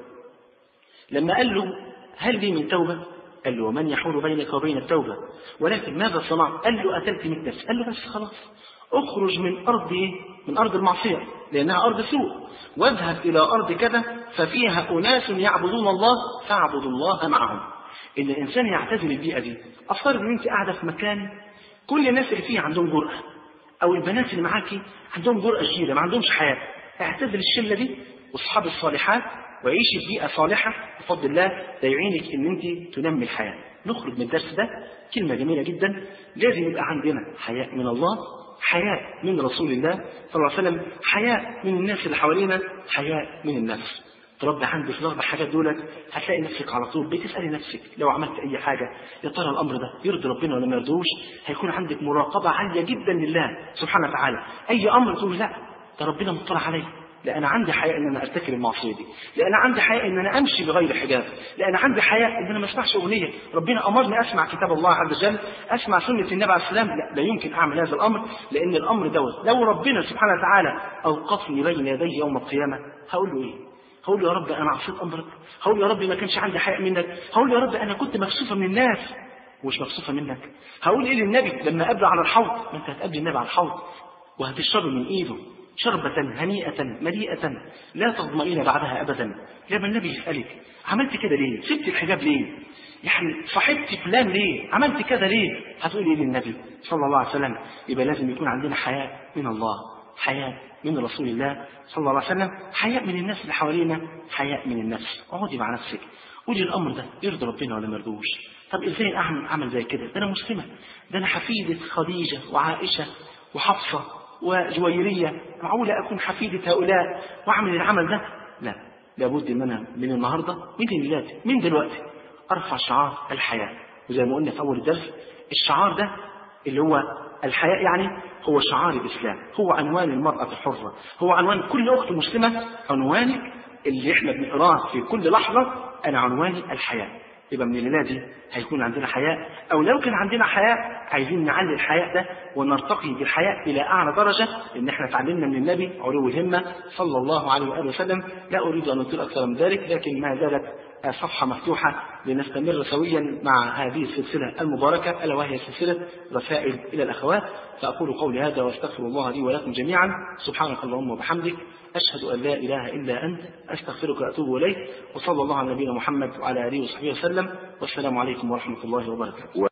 لما قال له هل لي من توبه؟ قال له ومن يحول بينك وبين التوبه؟ ولكن ماذا صنعت؟ قال له قتلت مئة نفس. قال له بس خلاص اخرج من ارض ايه؟ من ارض المعصيه لانها ارض سوء، واذهب الى ارض كذا ففيها اناس يعبدون الله فاعبد الله معهم. ان الانسان يعتزل البيئه دي. افترض ان انت قاعده في مكان كل الناس اللي فيه عندهم جرأه، او البنات اللي معاكي عندهم جرأه شديده ما عندهمش حياه. اعتزل الشله دي واصحاب الصالحات وعيشي في بيئه صالحه بفضل الله، ده يعينك ان انت تنمي الحياه. نخرج من الدرس ده كلمه جميله جدا، لازم يبقى عندنا حياء من الله، حياء من رسول الله صلى الله عليه وسلم، حياء من الناس اللي حوالينا، حياء من النفس. تربي عندك الاربع حاجات دولت هتلاقي نفسك على طول بتسالي نفسك لو عملت اي حاجه يا ترى الامر ده يرضي ربنا ولا ما يرضوش. هيكون عندك مراقبه عاليه جدا لله سبحانه وتعالى. اي امر تقول لا ده ربنا مطلع عليه، لأن أنا عندي حياء إن أنا أرتكب المعصية دي، لأن أنا عندي حياء إن أنا أمشي بغير حجاب، لأن أنا عندي حياء إن أنا ما أسمعش أغنية. ربنا أمرني أسمع كتاب الله عز وجل، أسمع سنة النبي عليه السلام. لا, لا يمكن أعمل هذا الأمر، لأن الأمر دوت لو ربنا سبحانه وتعالى أوقفني بين يديه يوم القيامة هقول له إيه؟ هقول يا رب أنا عصيت أمرك، هقول يا رب ما كانش عندي حياء منك، هقول يا رب أنا كنت مكسوفة من الناس ومش مكسوفة منك. هقول إيه للنبي لما قابله على الحوض؟ ما أنت هتقابل النبي على الحوض وهتشرب من إيده شربة هنيئة مليئة لا تظمئين بعدها أبدا. لما النبي يسألك عملت كده ليه؟ سبت الحجاب ليه؟ يعني صاحبتي فلان ليه؟ عملت كده ليه؟ هتقول إيه للنبي صلى الله عليه وسلم؟ يبقى لازم يكون عندنا حياء من الله، حياء من رسول الله صلى الله عليه وسلم، حياء من الناس اللي حوالينا، حياء من النفس. اقعدي مع نفسك قولي الأمر ده يرضي ربنا ولا ما يرضوش؟ طب إزاي أعمل عمل زي كده؟ ده أنا مسلمة، ده أنا حفيدة خديجة وعائشة وحفصة وجويرية، معقولة أكون حفيدة هؤلاء وأعمل العمل ده؟ لا، لابد ان انا من النهارده من دلوقتي من دلوقتي ارفع شعار الحياة. وزي ما قلنا في اول الدرس الشعار ده اللي هو الحياة يعني هو شعار الاسلام، هو عنوان المرأة الحرة، هو عنوان كل اخت مسلمة. عنوانك اللي احنا بنقراه في كل لحظة انا عنواني الحياة. يبقى من الليلة دي هيكون عندنا حياء، او لو كان عندنا حياء عايزين نعلي الحياء ده ونرتقي بالحياء الى اعلى درجة، ان احنا تعلمنا من النبي علو الهمة صلى الله عليه وآله وسلم. لا اريد ان اطيل اكثر من ذلك، لكن ما زالت صفحة مفتوحة لنستمر سويا مع هذه السلسلة المباركة الا وهي سلسلة رسائل الى الاخوات. فاقول قولي هذا واستغفر الله لي ولكم جميعا. سبحانك اللهم وبحمدك، أشهد أن لا إله إلا أنت، أستغفرك وأتوب إليك، وصلى الله على نبينا محمد وعلى آله وصحبه وسلم، والسلام عليكم ورحمة الله وبركاته.